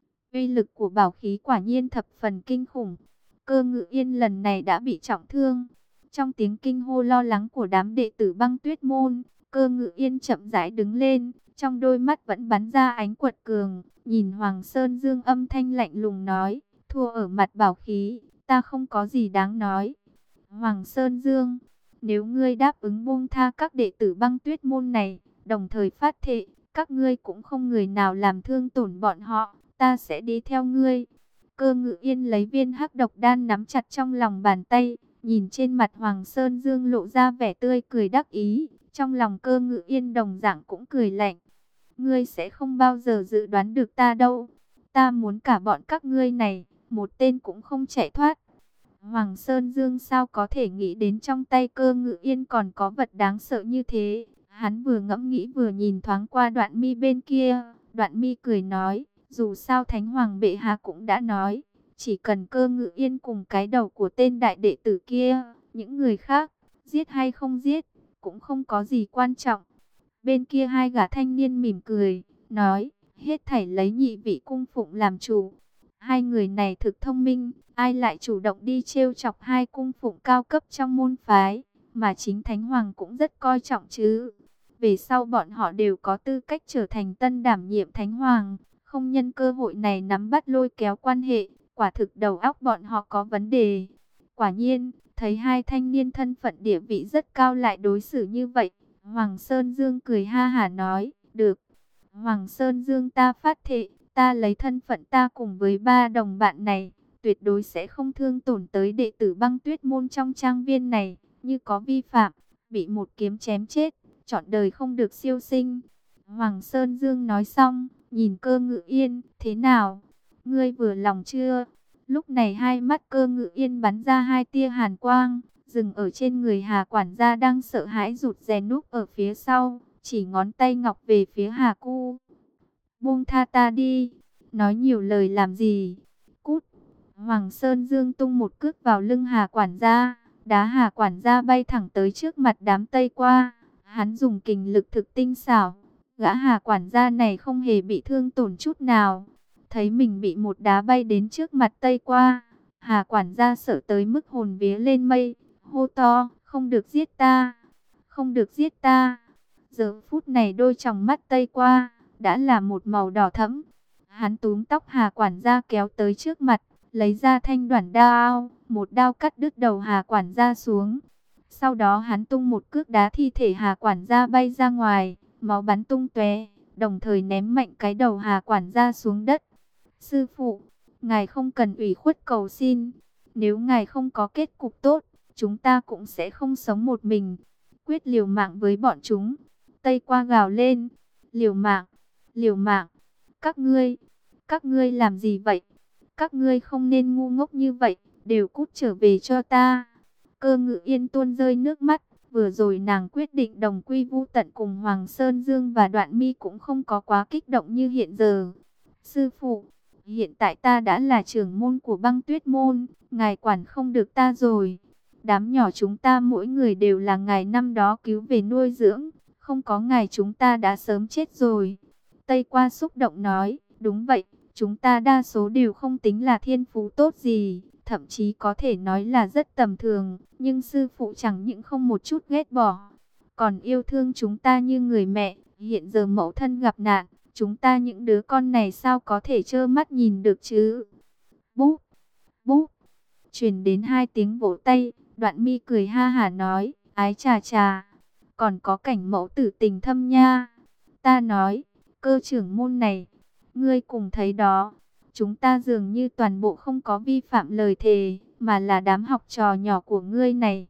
Uy lực của bảo khí quả nhiên thập phần kinh khủng. Cơ Ngự Yên lần này đã bị trọng thương. Trong tiếng kinh hô lo lắng của đám đệ tử Băng Tuyết môn, Cơ Ngự Yên chậm rãi đứng lên, trong đôi mắt vẫn bắn ra ánh quật cường, nhìn Hoàng Sơn Dương âm thanh lạnh lùng nói, thua ở mặt bảo khí, ta không có gì đáng nói. Hoàng Sơn Dương, nếu ngươi đáp ứng buông tha các đệ tử Băng Tuyết môn này, đồng thời phát thệ, các ngươi cũng không người nào làm thương tổn bọn họ, ta sẽ đi theo ngươi. Cơ Ngự Yên lấy viên hắc độc đan nắm chặt trong lòng bàn tay, nhìn trên mặt Hoàng Sơn Dương lộ ra vẻ tươi cười đắc ý, trong lòng Cơ Ngự Yên đồng dạng cũng cười lạnh. Ngươi sẽ không bao giờ dự đoán được ta đâu, ta muốn cả bọn các ngươi này, một tên cũng không chạy thoát. Hoàng Sơn Dương sao có thể nghĩ đến trong tay Cơ Ngự Yên còn có vật đáng sợ như thế. Hắn vừa ngẫm nghĩ vừa nhìn thoáng qua Đoạn Mi bên kia, Đoạn Mi cười nói, dù sao Thánh Hoàng bệ hạ cũng đã nói, chỉ cần Cơ Ngự Yên cùng cái đầu của tên đại đệ tử kia, những người khác, giết hay không giết, cũng không có gì quan trọng. Bên kia hai gã thanh niên mỉm cười, nói, hết thảy lấy nhị vị cung phụng làm chủ. Hai người này thực thông minh, ai lại chủ động đi trêu chọc hai cung phụng cao cấp trong môn phái, mà chính Thánh Hoàng cũng rất coi trọng chứ. Về sau bọn họ đều có tư cách trở thành tân đảm nhiệm Thánh Hoàng, không nhân cơ hội này nắm bắt lôi kéo quan hệ, quả thực đầu óc bọn họ có vấn đề. Quả nhiên, thấy hai thanh niên thân phận địa vị rất cao lại đối xử như vậy, Hoàng Sơn Dương cười ha hả nói, được. Hoàng Sơn Dương ta phát thệ, ta lấy thân phận ta cùng với ba đồng bạn này, tuyệt đối sẽ không thương tổn tới đệ tử Băng Tuyết môn trong trang viên này, như có vi phạm, bị một kiếm chém chết, trọn đời không được siêu sinh. Hoàng Sơn Dương nói xong, nhìn Cơ Ngự Yên, thế nào? Ngươi vừa lòng chưa? Lúc này hai mắt Cơ Ngự Yên bắn ra hai tia hàn quang, dừng ở trên người Hà quản gia đang sợ hãi rụt rè núp ở phía sau, chỉ ngón tay ngọc về phía Hà Cu. Buông tha ta đi, nói nhiều lời làm gì? Cút! Hoàng Sơn Dương tung một cước vào lưng Hà quản gia, đá Hà quản gia bay thẳng tới trước mặt đám Tây Qua. Hắn dùng kình lực thực tinh xảo, gã Hà quản gia này không hề bị thương tổn chút nào. Thấy mình bị một đá bay đến trước mặt Tây Qua, Hà quản gia sợ tới mức hồn vía lên mây, hô to, không được giết ta, không được giết ta. Giờ phút này đôi tròng mắt Tây Qua đã là một màu đỏ thẫm. Hắn túm tóc Hà quản gia kéo tới trước mặt, lấy ra thanh đoản đao, một đao cắt đứt đầu Hà quản gia xuống. Sau đó hắn tung một cước đá thi thể Hà quản gia bay ra ngoài, máu bắn tung tóe, đồng thời ném mạnh cái đầu Hà quản gia xuống đất. Sư phụ, ngài không cần ủy khuất cầu xin, nếu ngài không có kết cục tốt, chúng ta cũng sẽ không sống một mình, quyết liều mạng với bọn chúng. Tây Qua gào lên, liều mạng, liều mạng, các ngươi, các ngươi làm gì vậy? Các ngươi không nên ngu ngốc như vậy, đều cút trở về cho ta. Cơ Ngự Yên tuôn rơi nước mắt, vừa rồi nàng quyết định đồng quy vu tận cùng Hoàng Sơn Dương và Đoạn Mi cũng không có quá kích động như hiện giờ. Sư phụ, hiện tại ta đã là trưởng môn của Băng Tuyết môn, ngài quản không được ta rồi. Đám nhỏ chúng ta mỗi người đều là ngài năm đó cứu về nuôi dưỡng, không có ngài chúng ta đã sớm chết rồi. Tây Qua xúc động nói, đúng vậy, chúng ta đa số đều không tính là thiên phú tốt gì, thậm chí có thể nói là rất tầm thường, nhưng sư phụ chẳng những không một chút ghét bỏ, còn yêu thương chúng ta như người mẹ. Hiện giờ mẫu thân gặp nạn, chúng ta những đứa con này sao có thể trơ mắt nhìn được chứ? Búp, búp, truyền đến hai tiếng vỗ tay, Đoạn Mi cười ha hả nói, ái chà chà, còn có cảnh mẫu tử tình thâm nha. Ta nói, Cơ trưởng môn này, ngươi cùng thấy đó, chúng ta dường như toàn bộ không có vi phạm lời thề, mà là đám học trò nhỏ của ngươi này.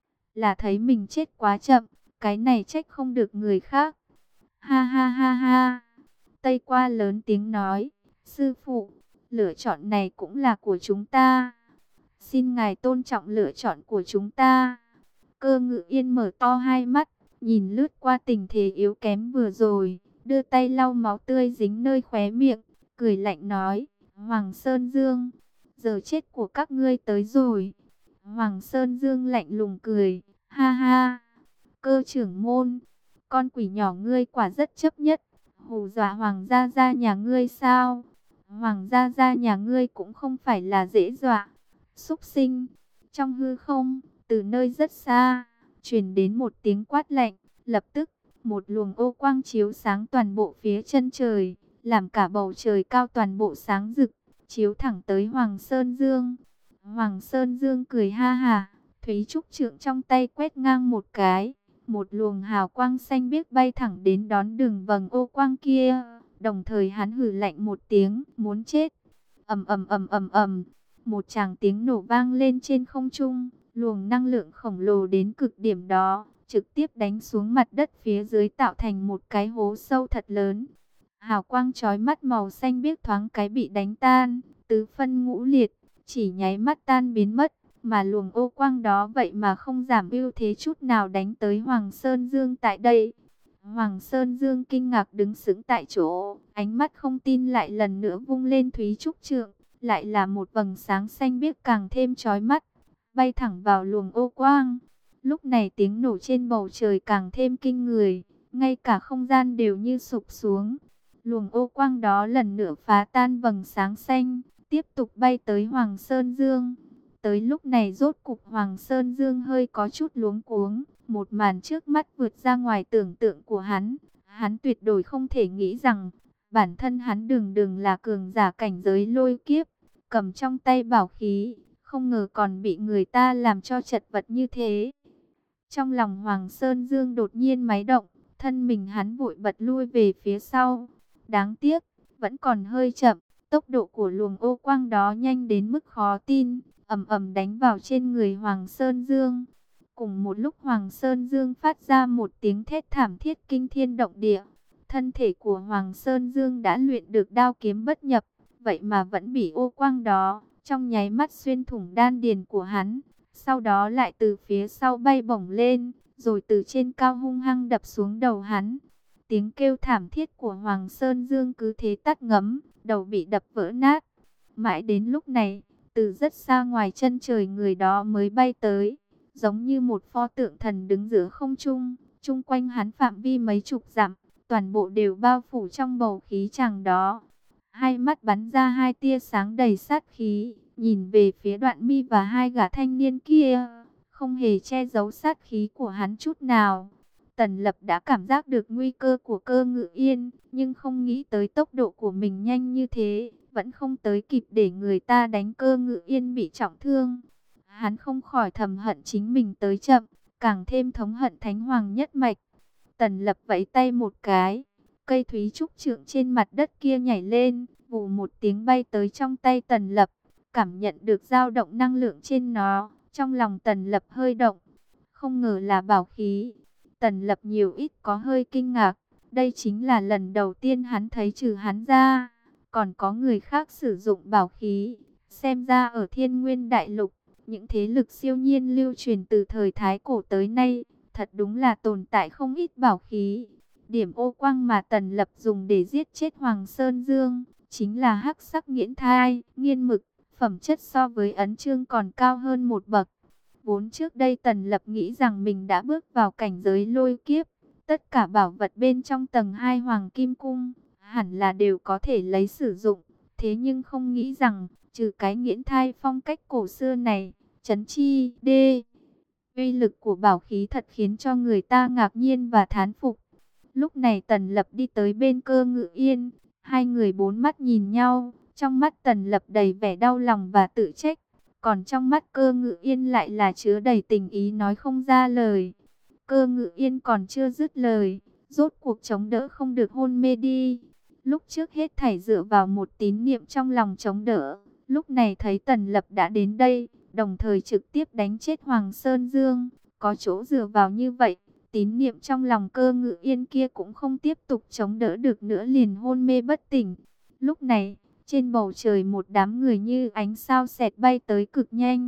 Là thấy mình chết quá chậm, cái này trách không được người khác. Ha ha ha ha. Tây Qua lớn tiếng nói, sư phụ, lựa chọn này cũng là của chúng ta. Xin ngài tôn trọng lựa chọn của chúng ta. Cơ Ngự Yên mở to hai mắt, nhìn lướt qua tình thế yếu kém vừa rồi, đưa tay lau máu tươi dính nơi khóe miệng, cười lạnh nói, Hoàng Sơn Dương, giờ chết của các ngươi tới rồi. Hoàng Sơn Dương lạnh lùng cười, ha ha, Cơ trưởng môn, con quỷ nhỏ ngươi quả rất chấp nhất, hù dọa Hoàng gia gia nhà ngươi sao? Hoàng gia gia nhà ngươi cũng không phải là dễ dọa, súc sinh. Trong hư không, từ nơi rất xa, truyền đến một tiếng quát lạnh, lập tức, một luồng ô quang chiếu sáng toàn bộ phía chân trời, làm cả bầu trời cao toàn bộ sáng rực, chiếu thẳng tới Hoàng Sơn Dương. Hoàng Sơn Dương cười ha hả, Thúy Trúc trượng trong tay quét ngang một cái, một luồng hào quang xanh biếc bay thẳng đến đón đường vầng ô quang kia, đồng thời hắn hừ lạnh một tiếng, muốn chết. Ầm ầm ầm ầm ầm, một tràng tiếng nổ vang lên trên không trung, luồng năng lượng khổng lồ đến cực điểm đó, trực tiếp đánh xuống mặt đất phía dưới tạo thành một cái hố sâu thật lớn. Hào quang chói mắt màu xanh biếc thoáng cái bị đánh tan, tứ phân ngũ liệt, chỉ nháy mắt tan biến mất, mà luồng ô quang đó vậy mà không giảm ưu thế chút nào đánh tới Hoàng Sơn Dương tại đây. Hoàng Sơn Dương kinh ngạc đứng sững tại chỗ, ánh mắt không tin lại lần nữa vung lên Thúy Trúc trượng, lại là một vầng sáng xanh biếc càng thêm chói mắt, bay thẳng vào luồng ô quang. Lúc này tiếng nổ trên bầu trời càng thêm kinh người, ngay cả không gian đều như sụp xuống. Luồng ô quang đó lần nữa phá tan vầng sáng xanh, tiếp tục bay tới Hoàng Sơn Dương. Tới lúc này rốt cục Hoàng Sơn Dương hơi có chút luống cuống, một màn trước mắt vượt ra ngoài tưởng tượng của hắn. Hắn tuyệt đối không thể nghĩ rằng, bản thân hắn đường đường là cường giả cảnh giới lôi kiếp, cầm trong tay bảo khí, không ngờ còn bị người ta làm cho chật vật như thế. Trong lòng Hoàng Sơn Dương đột nhiên máy động, thân mình hắn vội bật lui về phía sau. Đáng tiếc, vẫn còn hơi chậm, tốc độ của luồng ô quang đó nhanh đến mức khó tin, ầm ầm đánh vào trên người Hoàng Sơn Dương. Cùng một lúc Hoàng Sơn Dương phát ra một tiếng thét thảm thiết kinh thiên động địa. Thân thể của Hoàng Sơn Dương đã luyện được đao kiếm bất nhập, vậy mà vẫn bị ô quang đó trong nháy mắt xuyên thủng đan điền của hắn. Sau đó lại từ phía sau bay bổng lên, rồi từ trên cao hung hăng đập xuống đầu hắn. Tiếng kêu thảm thiết của Hoàng Sơn Dương cứ thế tắt ngấm, đầu bị đập vỡ nát. Mãi đến lúc này, từ rất xa ngoài chân trời người đó mới bay tới, giống như một pho tượng thần đứng giữa không trung, chung quanh hắn phạm vi mấy chục dặm, toàn bộ đều bao phủ trong bầu khí chàng đó. Hai mắt bắn ra hai tia sáng đầy sát khí, nhìn về phía Đoạn Mi và hai gã thanh niên kia, không hề che giấu sát khí của hắn chút nào. Tần Lập đã cảm giác được nguy cơ của Cơ Ngự Yên, nhưng không nghĩ tới tốc độ của mình nhanh như thế, vẫn không tới kịp để người ta đánh Cơ Ngự Yên bị trọng thương. Hắn không khỏi thầm hận chính mình tới chậm, càng thêm thống hận Thánh Hoàng nhất mạch. Tần Lập vẫy tay một cái, cây thúy trúc trượng trên mặt đất kia nhảy lên, vù một tiếng bay tới trong tay Tần Lập. Cảm nhận được dao động năng lượng trên nó, trong lòng Tần Lập hơi động. Không ngờ là bảo khí. Tần Lập nhiều ít có hơi kinh ngạc. Đây chính là lần đầu tiên hắn thấy trừ hắn ra, còn có người khác sử dụng bảo khí. Xem ra ở Thiên Nguyên Đại Lục, những thế lực siêu nhiên lưu truyền từ thời Thái Cổ tới nay, thật đúng là tồn tại không ít bảo khí. Điểm ô quang mà Tần Lập dùng để giết chết Hoàng Sơn Dương, chính là hắc sắc nghiễn thai, nghiên mực, phẩm chất so với ấn chương còn cao hơn một bậc. Vốn trước đây Tần Lập nghĩ rằng mình đã bước vào cảnh giới lôi kiếp, tất cả bảo vật bên trong tầng hai Hoàng Kim Cung, hẳn là đều có thể lấy sử dụng. Thế nhưng không nghĩ rằng, trừ cái nghiễn thai phong cách cổ xưa này, chấn chi, đê. Uy lực của bảo khí thật khiến cho người ta ngạc nhiên và thán phục. Lúc này Tần Lập đi tới bên Cơ Ngự Yên, hai người bốn mắt nhìn nhau, trong mắt Tần Lập đầy vẻ đau lòng và tự trách, còn trong mắt Cơ Ngự Yên lại là chứa đầy tình ý nói không ra lời. Cơ Ngự Yên còn chưa dứt lời, rốt cuộc chống đỡ không được hôn mê đi. Lúc trước hết thảy dựa vào một tín niệm trong lòng chống đỡ, lúc này thấy Tần Lập đã đến đây, đồng thời trực tiếp đánh chết Hoàng Sơn Dương, có chỗ dựa vào như vậy, tín niệm trong lòng Cơ Ngự Yên kia cũng không tiếp tục chống đỡ được nữa, liền hôn mê bất tỉnh. Lúc này, trên bầu trời một đám người như ánh sao xẹt bay tới cực nhanh.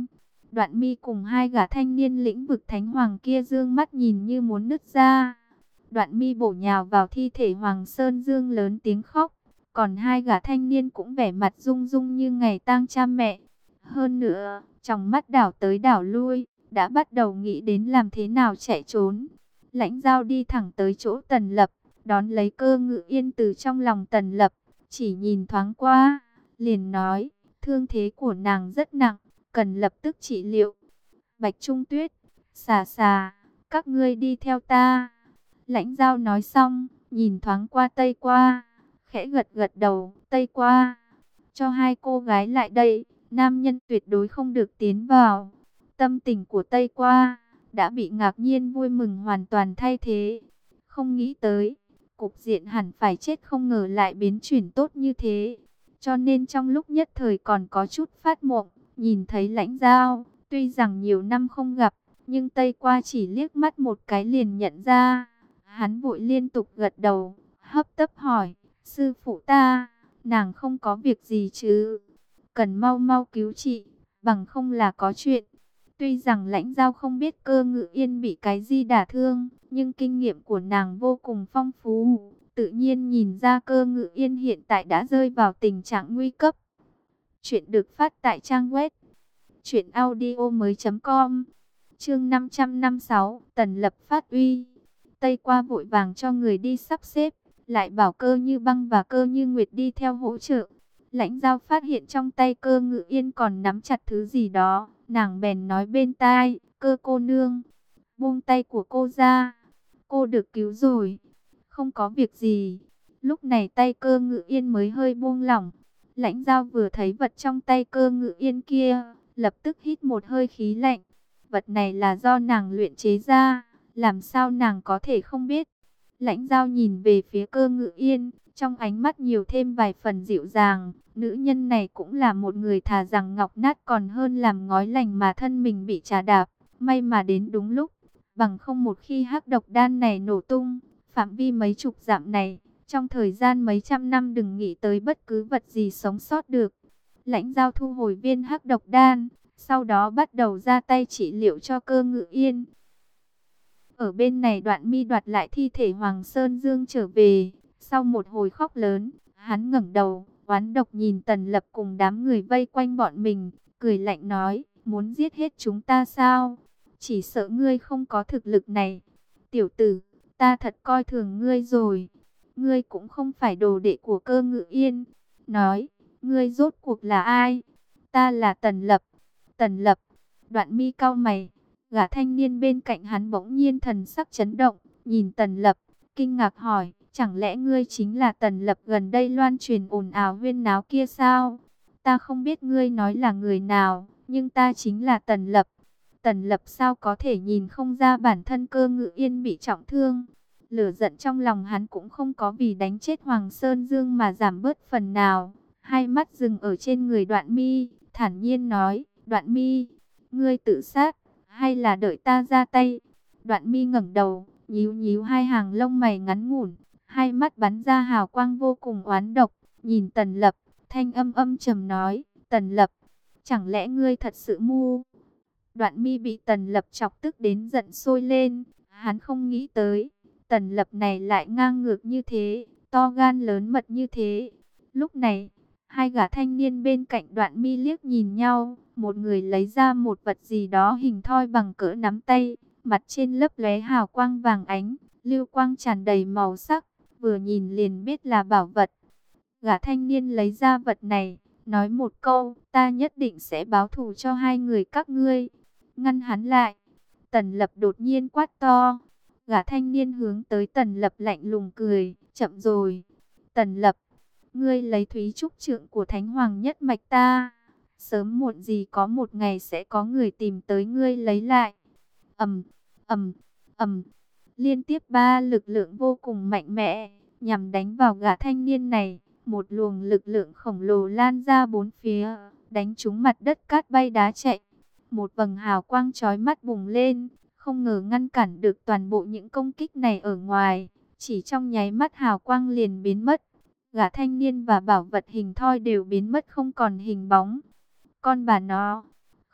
Đoạn Mi cùng hai gã thanh niên lĩnh vực thánh hoàng kia dương mắt nhìn như muốn nứt ra. Đoạn Mi bổ nhào vào thi thể Hoàng Sơn Dương lớn tiếng khóc. Còn hai gã thanh niên cũng vẻ mặt rung rung như ngày tang cha mẹ. Hơn nữa, trong mắt đảo tới đảo lui, đã bắt đầu nghĩ đến làm thế nào chạy trốn. Lãnh Giao đi thẳng tới chỗ Tần Lập, đón lấy Cơ Ngự Yên từ trong lòng Tần Lập, chỉ nhìn thoáng qua, liền nói, thương thế của nàng rất nặng, cần lập tức trị liệu. Bạch Trung Tuyết, xà xà, các ngươi đi theo ta. Lãnh Giao nói xong, nhìn thoáng qua Tây Qua, khẽ gật gật đầu, Tây Qua, cho hai cô gái lại đây, nam nhân tuyệt đối không được tiến vào. Tâm tình của Tây Qua đã bị ngạc nhiên vui mừng hoàn toàn thay thế. Không nghĩ tới, cục diện hẳn phải chết không ngờ lại biến chuyển tốt như thế. Cho nên trong lúc nhất thời còn có chút phát mộng, nhìn thấy Lãnh Giao, tuy rằng nhiều năm không gặp, nhưng Tây Qua chỉ liếc mắt một cái liền nhận ra. Hắn vội liên tục gật đầu, hấp tấp hỏi, sư phụ ta, nàng không có việc gì chứ? Cần mau mau cứu trị, bằng không là có chuyện. Tuy rằng Lãnh Giao không biết Cơ Ngự Yên bị cái gì đả thương, nhưng kinh nghiệm của nàng vô cùng phong phú. Tự nhiên nhìn ra Cơ Ngự Yên hiện tại đã rơi vào tình trạng nguy cấp. Chuyện được phát tại trang web truyện audio mới chấm com. Chương năm trăm năm mươi sáu, Tần Lập phát uy. Tây Qua vội vàng cho người đi sắp xếp, lại bảo Cơ Như Băng và Cơ Như Nguyệt đi theo hỗ trợ. Lãnh Giao phát hiện trong tay Cơ Ngự Yên còn nắm chặt thứ gì đó, nàng bèn nói bên tai, Cơ cô nương, buông tay của cô ra, cô được cứu rồi, không có việc gì. Lúc này tay Cơ Ngự Yên mới hơi buông lỏng. Lãnh Giao vừa thấy vật trong tay Cơ Ngự Yên kia, lập tức hít một hơi khí lạnh. Vật này là do nàng luyện chế ra, làm sao nàng có thể không biết. Lãnh Giao nhìn về phía Cơ Ngự Yên, trong ánh mắt nhiều thêm vài phần dịu dàng. Nữ nhân này cũng là một người thà rằng ngọc nát còn hơn làm ngói lành mà thân mình bị trà đạp. May mà đến đúng lúc, bằng không một khi hắc độc đan này nổ tung, phạm vi mấy chục dặm này, trong thời gian mấy trăm năm đừng nghĩ tới bất cứ vật gì sống sót được. Lãnh Giao thu hồi viên hắc độc đan, sau đó bắt đầu ra tay trị liệu cho Cơ Ngự Yên. Ở bên này Đoạn Mi đoạt lại thi thể Hoàng Sơn Dương trở về. Sau một hồi khóc lớn, hắn ngẩng đầu, oán độc nhìn Tần Lập cùng đám người vây quanh bọn mình, cười lạnh nói, muốn giết hết chúng ta sao? Chỉ sợ ngươi không có thực lực này. Tiểu tử, ta thật coi thường ngươi rồi. Ngươi cũng không phải đồ đệ của Cơ Ngự Yên. Nói, ngươi rốt cuộc là ai? Ta là Tần Lập. Tần Lập, Đoạn Mi cau mày. Gã thanh niên bên cạnh hắn bỗng nhiên thần sắc chấn động, nhìn Tần Lập, kinh ngạc hỏi, chẳng lẽ ngươi chính là Tần Lập gần đây loan truyền ồn ào huyên náo kia sao? Ta không biết ngươi nói là người nào, nhưng ta chính là Tần Lập. Tần Lập sao có thể nhìn không ra bản thân Cơ Ngự Yên bị trọng thương? Lửa giận trong lòng hắn cũng không có vì đánh chết Hoàng Sơn Dương mà giảm bớt phần nào. Hai mắt dừng ở trên người Đoạn Mi, thản nhiên nói, Đoạn Mi, ngươi tự sát, hay là đợi ta ra tay? Đoạn Mi ngẩng đầu, nhíu nhíu hai hàng lông mày ngắn ngủn, hai mắt bắn ra hào quang vô cùng oán độc, nhìn Tần Lập, thanh âm âm trầm nói, Tần Lập, chẳng lẽ ngươi thật sự ngu? Đoạn Mi bị Tần Lập chọc tức đến giận sôi lên, hắn không nghĩ tới, Tần Lập này lại ngang ngược như thế, to gan lớn mật như thế. Lúc này, hai gã thanh niên bên cạnh Đoạn Mi liếc nhìn nhau, một người lấy ra một vật gì đó hình thoi bằng cỡ nắm tay, mặt trên lấp lóe hào quang vàng ánh, lưu quang tràn đầy màu sắc, vừa nhìn liền biết là bảo vật. Gã thanh niên lấy ra vật này, nói một câu, ta nhất định sẽ báo thù cho hai người các ngươi. Ngăn hắn lại, Tần Lập đột nhiên quát to. Gã thanh niên hướng tới Tần Lập lạnh lùng cười, chậm rồi. Tần Lập, ngươi lấy thúy trúc trượng của Thánh Hoàng nhất mạch ta, sớm muộn gì có một ngày sẽ có người tìm tới ngươi lấy lại. Ầm, ầm, ầm, liên tiếp ba lực lượng vô cùng mạnh mẽ, nhằm đánh vào gã thanh niên này. Một luồng lực lượng khổng lồ lan ra bốn phía, đánh trúng mặt đất cát bay đá chạy. Một vầng hào quang chói mắt bùng lên, không ngờ ngăn cản được toàn bộ những công kích này ở ngoài. Chỉ trong nháy mắt hào quang liền biến mất. Gã thanh niên và bảo vật hình thoi đều biến mất không còn hình bóng. Con bà nó,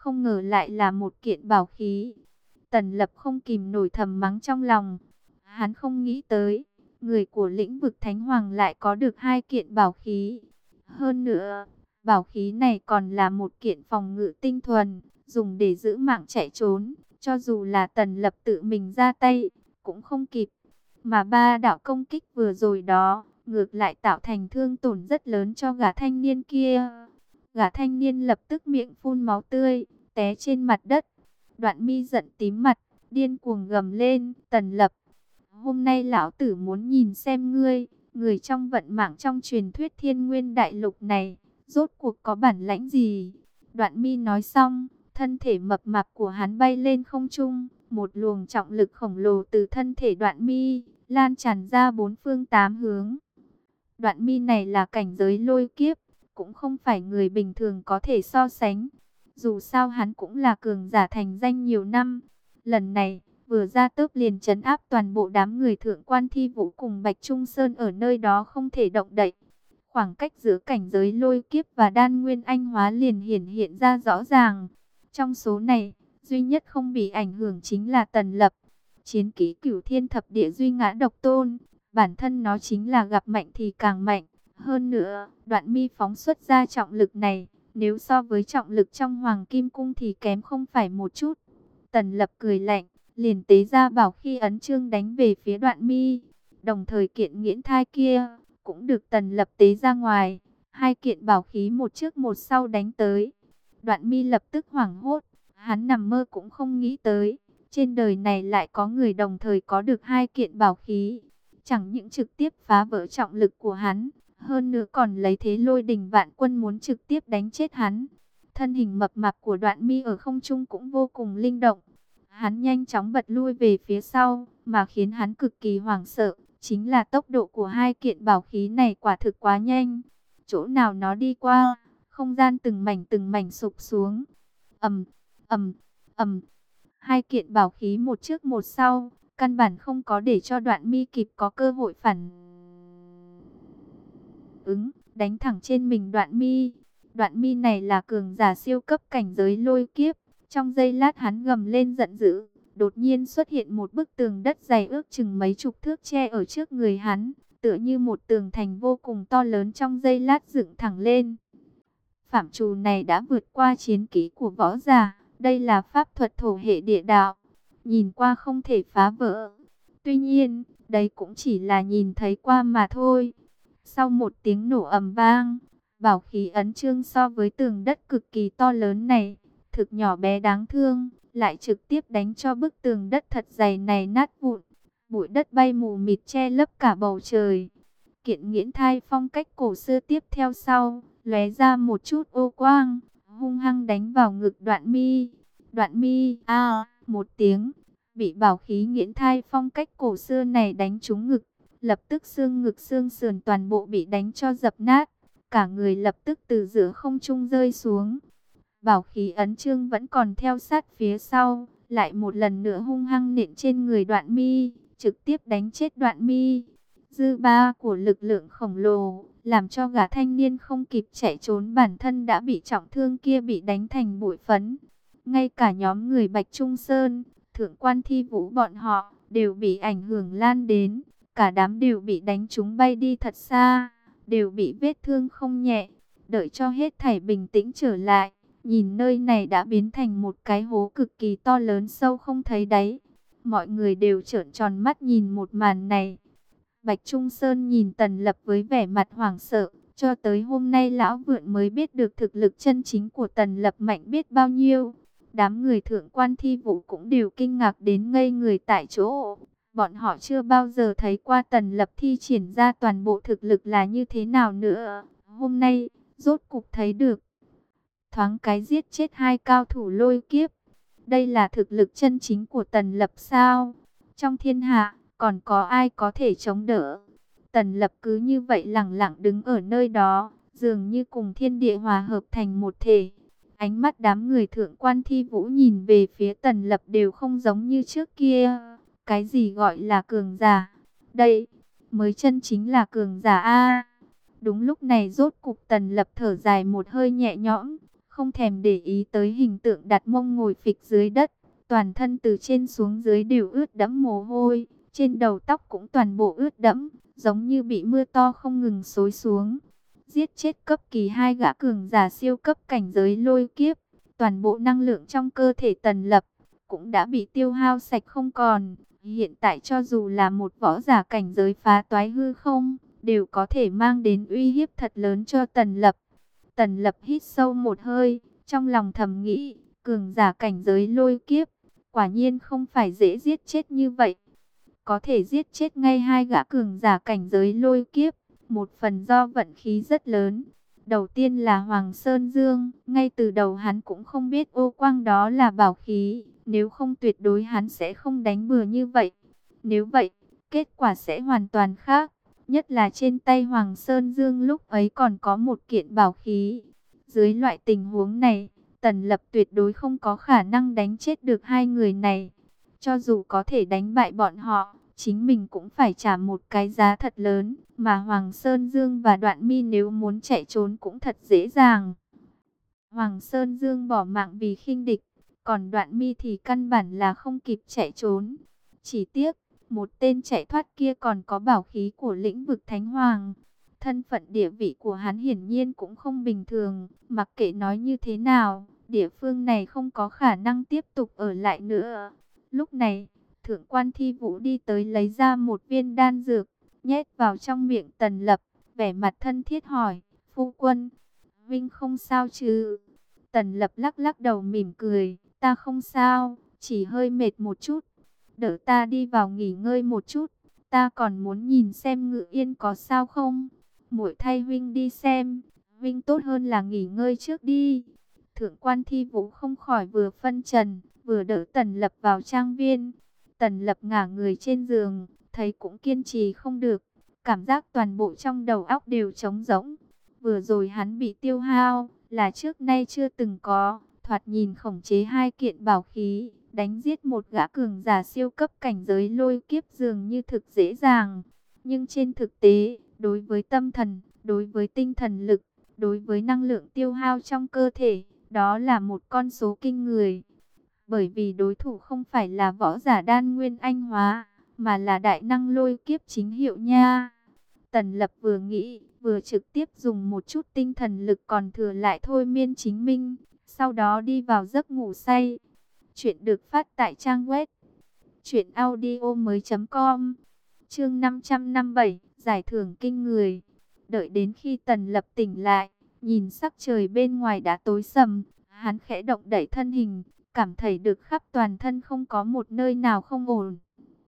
không ngờ lại là một kiện bảo khí. Tần Lập không kìm nổi thầm mắng trong lòng. Hắn không nghĩ tới, người của lĩnh vực Thánh Hoàng lại có được hai kiện bảo khí. Hơn nữa, bảo khí này còn là một kiện phòng ngự tinh thuần, dùng để giữ mạng chạy trốn. Cho dù là Tần Lập tự mình ra tay, cũng không kịp. Mà ba đạo công kích vừa rồi đó, ngược lại tạo thành thương tổn rất lớn cho gã thanh niên kia. Gã thanh niên lập tức miệng phun máu tươi, té trên mặt đất. Đoạn Mi giận tím mặt, điên cuồng gầm lên, Tần Lập, hôm nay lão tử muốn nhìn xem ngươi, người trong vận mạng trong truyền thuyết Thiên Nguyên Đại Lục này, rốt cuộc có bản lãnh gì? Đoạn Mi nói xong, thân thể mập mạp của hắn bay lên không trung, một luồng trọng lực khổng lồ từ thân thể Đoạn Mi lan tràn ra bốn phương tám hướng. Đoạn Mi này là cảnh giới lôi kiếp, cũng không phải người bình thường có thể so sánh. Dù sao hắn cũng là cường giả thành danh nhiều năm. Lần này, vừa ra tớp liền trấn áp toàn bộ đám người Thượng Quan Thi Vũ cùng Bạch Trung Sơn ở nơi đó không thể động đậy. Khoảng cách giữa cảnh giới lôi kiếp và đan nguyên anh hóa liền hiển hiện ra rõ ràng. Trong số này, duy nhất không bị ảnh hưởng chính là Tần Lập. Chiến kỹ Cửu Thiên Thập Địa Duy Ngã Độc Tôn, bản thân nó chính là gặp mạnh thì càng mạnh. Hơn nữa, Đoạn Mi phóng xuất ra trọng lực này, nếu so với trọng lực trong Hoàng Kim Cung thì kém không phải một chút. Tần Lập cười lạnh, liền tế ra bảo khi ấn chương đánh về phía Đoạn Mi. Đồng thời kiện nghiễn thai kia, cũng được Tần Lập tế ra ngoài. Hai kiện bảo khí một trước một sau đánh tới. Đoạn Mi lập tức hoảng hốt, hắn nằm mơ cũng không nghĩ tới. Trên đời này lại có người đồng thời có được hai kiện bảo khí. Chẳng những trực tiếp phá vỡ trọng lực của hắn, hơn nữa còn lấy thế lôi đình vạn quân muốn trực tiếp đánh chết hắn. Thân hình mập mạp của Đoạn Mi ở không trung cũng vô cùng linh động. Hắn nhanh chóng bật lui về phía sau, mà khiến hắn cực kỳ hoảng sợ, chính là tốc độ của hai kiện bảo khí này quả thực quá nhanh. Chỗ nào nó đi qua, không gian từng mảnh từng mảnh sụp xuống. Ầm, ầm, ầm. Hai kiện bảo khí một trước một sau, căn bản không có để cho Đoạn Mi kịp có cơ hội phản ứng, đánh thẳng trên mình Đoạn Mi. Đoạn Mi này là cường giả siêu cấp cảnh giới lôi kiếp. Trong giây lát hắn gầm lên giận dữ, đột nhiên xuất hiện một bức tường đất dày ước chừng mấy chục thước che ở trước người hắn, tựa như một tường thành vô cùng to lớn trong giây lát dựng thẳng lên. Phạm trù này đã vượt qua chiến kỹ của võ giả, đây là pháp thuật thổ hệ địa đạo, nhìn qua không thể phá vỡ. Tuy nhiên, đấy cũng chỉ là nhìn thấy qua mà thôi. Sau một tiếng nổ ầm vang, bảo khí ấn chương so với tường đất cực kỳ to lớn này, thực nhỏ bé đáng thương, lại trực tiếp đánh cho bức tường đất thật dày này nát vụn. Bụi đất bay mù mịt che lấp cả bầu trời. Kiện nghiễn thai phong cách cổ xưa tiếp theo sau, lóe ra một chút ô quang, hung hăng đánh vào ngực Đoạn Mi. Đoạn Mi a một tiếng, bị bảo khí nghiễn thai phong cách cổ xưa này đánh trúng ngực, lập tức xương ngực xương sườn toàn bộ bị đánh cho dập nát, cả người lập tức từ giữa không trung rơi xuống. Bảo khí ấn chương vẫn còn theo sát phía sau, lại một lần nữa hung hăng nện trên người Đoạn Mi, trực tiếp đánh chết Đoạn Mi. Dư ba của lực lượng khổng lồ, làm cho gã thanh niên không kịp chạy trốn, bản thân đã bị trọng thương kia bị đánh thành bụi phấn. Ngay cả nhóm người Bạch Trung Sơn, Thượng Quan Thi Vũ bọn họ, đều bị ảnh hưởng lan đến. Cả đám đều bị đánh trúng bay đi thật xa, đều bị vết thương không nhẹ. Đợi cho hết thảy bình tĩnh trở lại, nhìn nơi này đã biến thành một cái hố cực kỳ to lớn sâu không thấy đáy. Mọi người đều trợn tròn mắt nhìn một màn này. Bạch Trung Sơn nhìn Tần Lập với vẻ mặt hoảng sợ. Cho tới hôm nay lão vượn mới biết được thực lực chân chính của Tần Lập mạnh biết bao nhiêu. Đám người Thượng Quan Thi Vũ cũng đều kinh ngạc đến ngây người tại chỗ. Bọn họ chưa bao giờ thấy qua Tần Lập thi triển ra toàn bộ thực lực là như thế nào nữa. Hôm nay, rốt cục thấy được. Thoáng cái giết chết hai cao thủ lôi kiếp. Đây là thực lực chân chính của Tần Lập sao? Trong thiên hạ, còn có ai có thể chống đỡ? Tần Lập cứ như vậy lẳng lặng đứng ở nơi đó, dường như cùng thiên địa hòa hợp thành một thể. Ánh mắt đám người Thượng Quan Thi Vũ nhìn về phía Tần Lập đều không giống như trước kia. Cái gì gọi là cường giả? Đây mới chân chính là cường giả a. Đúng lúc này rốt cục Tần Lập thở dài một hơi nhẹ nhõm, không thèm để ý tới hình tượng đặt mông ngồi phịch dưới đất, toàn thân từ trên xuống dưới đều ướt đẫm mồ hôi, trên đầu tóc cũng toàn bộ ướt đẫm, giống như bị mưa to không ngừng xối xuống. Giết chết cấp kỳ hai gã cường giả siêu cấp cảnh giới lôi kiếp, toàn bộ năng lượng trong cơ thể Tần Lập cũng đã bị tiêu hao sạch không còn. Hiện tại cho dù là một võ giả cảnh giới phá toái hư không, đều có thể mang đến uy hiếp thật lớn cho Tần Lập. Tần Lập hít sâu một hơi, trong lòng thầm nghĩ, cường giả cảnh giới lôi kiếp, quả nhiên không phải dễ giết chết như vậy. Có thể giết chết ngay hai gã cường giả cảnh giới lôi kiếp, một phần do vận khí rất lớn. Đầu tiên là Hoàng Sơn Dương, ngay từ đầu hắn cũng không biết ô quang đó là bảo khí, nếu không tuyệt đối hắn sẽ không đánh bừa như vậy. Nếu vậy, kết quả sẽ hoàn toàn khác, nhất là trên tay Hoàng Sơn Dương lúc ấy còn có một kiện bảo khí. Dưới loại tình huống này, Tần Lập tuyệt đối không có khả năng đánh chết được hai người này. Cho dù có thể đánh bại bọn họ, chính mình cũng phải trả một cái giá thật lớn, mà Hoàng Sơn Dương và Đoạn Mi nếu muốn chạy trốn cũng thật dễ dàng. Hoàng Sơn Dương bỏ mạng vì khinh địch, còn Đoạn Mi thì căn bản là không kịp chạy trốn. Chỉ tiếc, một tên chạy thoát kia còn có bảo khí của lĩnh vực Thánh Hoàng. Thân phận địa vị của hắn hiển nhiên cũng không bình thường, mặc kệ nói như thế nào, địa phương này không có khả năng tiếp tục ở lại nữa. Lúc này, Thượng quan Thi Vũ đi tới lấy ra một viên đan dược, nhét vào trong miệng Tần Lập, vẻ mặt thân thiết hỏi, phu quân, Vinh không sao chứ? Tần Lập lắc lắc đầu mỉm cười, ta không sao, chỉ hơi mệt một chút, đỡ ta đi vào nghỉ ngơi một chút, ta còn muốn nhìn xem Ngự Yên có sao không? Muội thay Vinh đi xem, Vinh tốt hơn là nghỉ ngơi trước đi. Thượng quan Thi Vũ không khỏi vừa phân trần, vừa đỡ Tần Lập vào trang viên. Tần Lập ngả người trên giường, thấy cũng kiên trì không được, cảm giác toàn bộ trong đầu óc đều trống rỗng. Vừa rồi hắn bị tiêu hao, là trước nay chưa từng có, thoạt nhìn khống chế hai kiện bảo khí, đánh giết một gã cường giả siêu cấp cảnh giới lôi kiếp dường như thực dễ dàng. Nhưng trên thực tế, đối với tâm thần, đối với tinh thần lực, đối với năng lượng tiêu hao trong cơ thể, đó là một con số kinh người. Bởi vì đối thủ không phải là võ giả đan nguyên anh hóa, mà là đại năng lôi kiếp chính hiệu nha. Tần Lập vừa nghĩ, vừa trực tiếp dùng một chút tinh thần lực còn thừa lại thôi miên chính minh, sau đó đi vào giấc ngủ say. Chuyện được phát tại trang web truyện audio mới chấm com. Chương năm trăm năm mươi bảy, giải thưởng kinh người. Đợi đến khi Tần Lập tỉnh lại, nhìn sắc trời bên ngoài đã tối sầm, hắn khẽ động đẩy thân hình, cảm thấy được khắp toàn thân không có một nơi nào không ổn.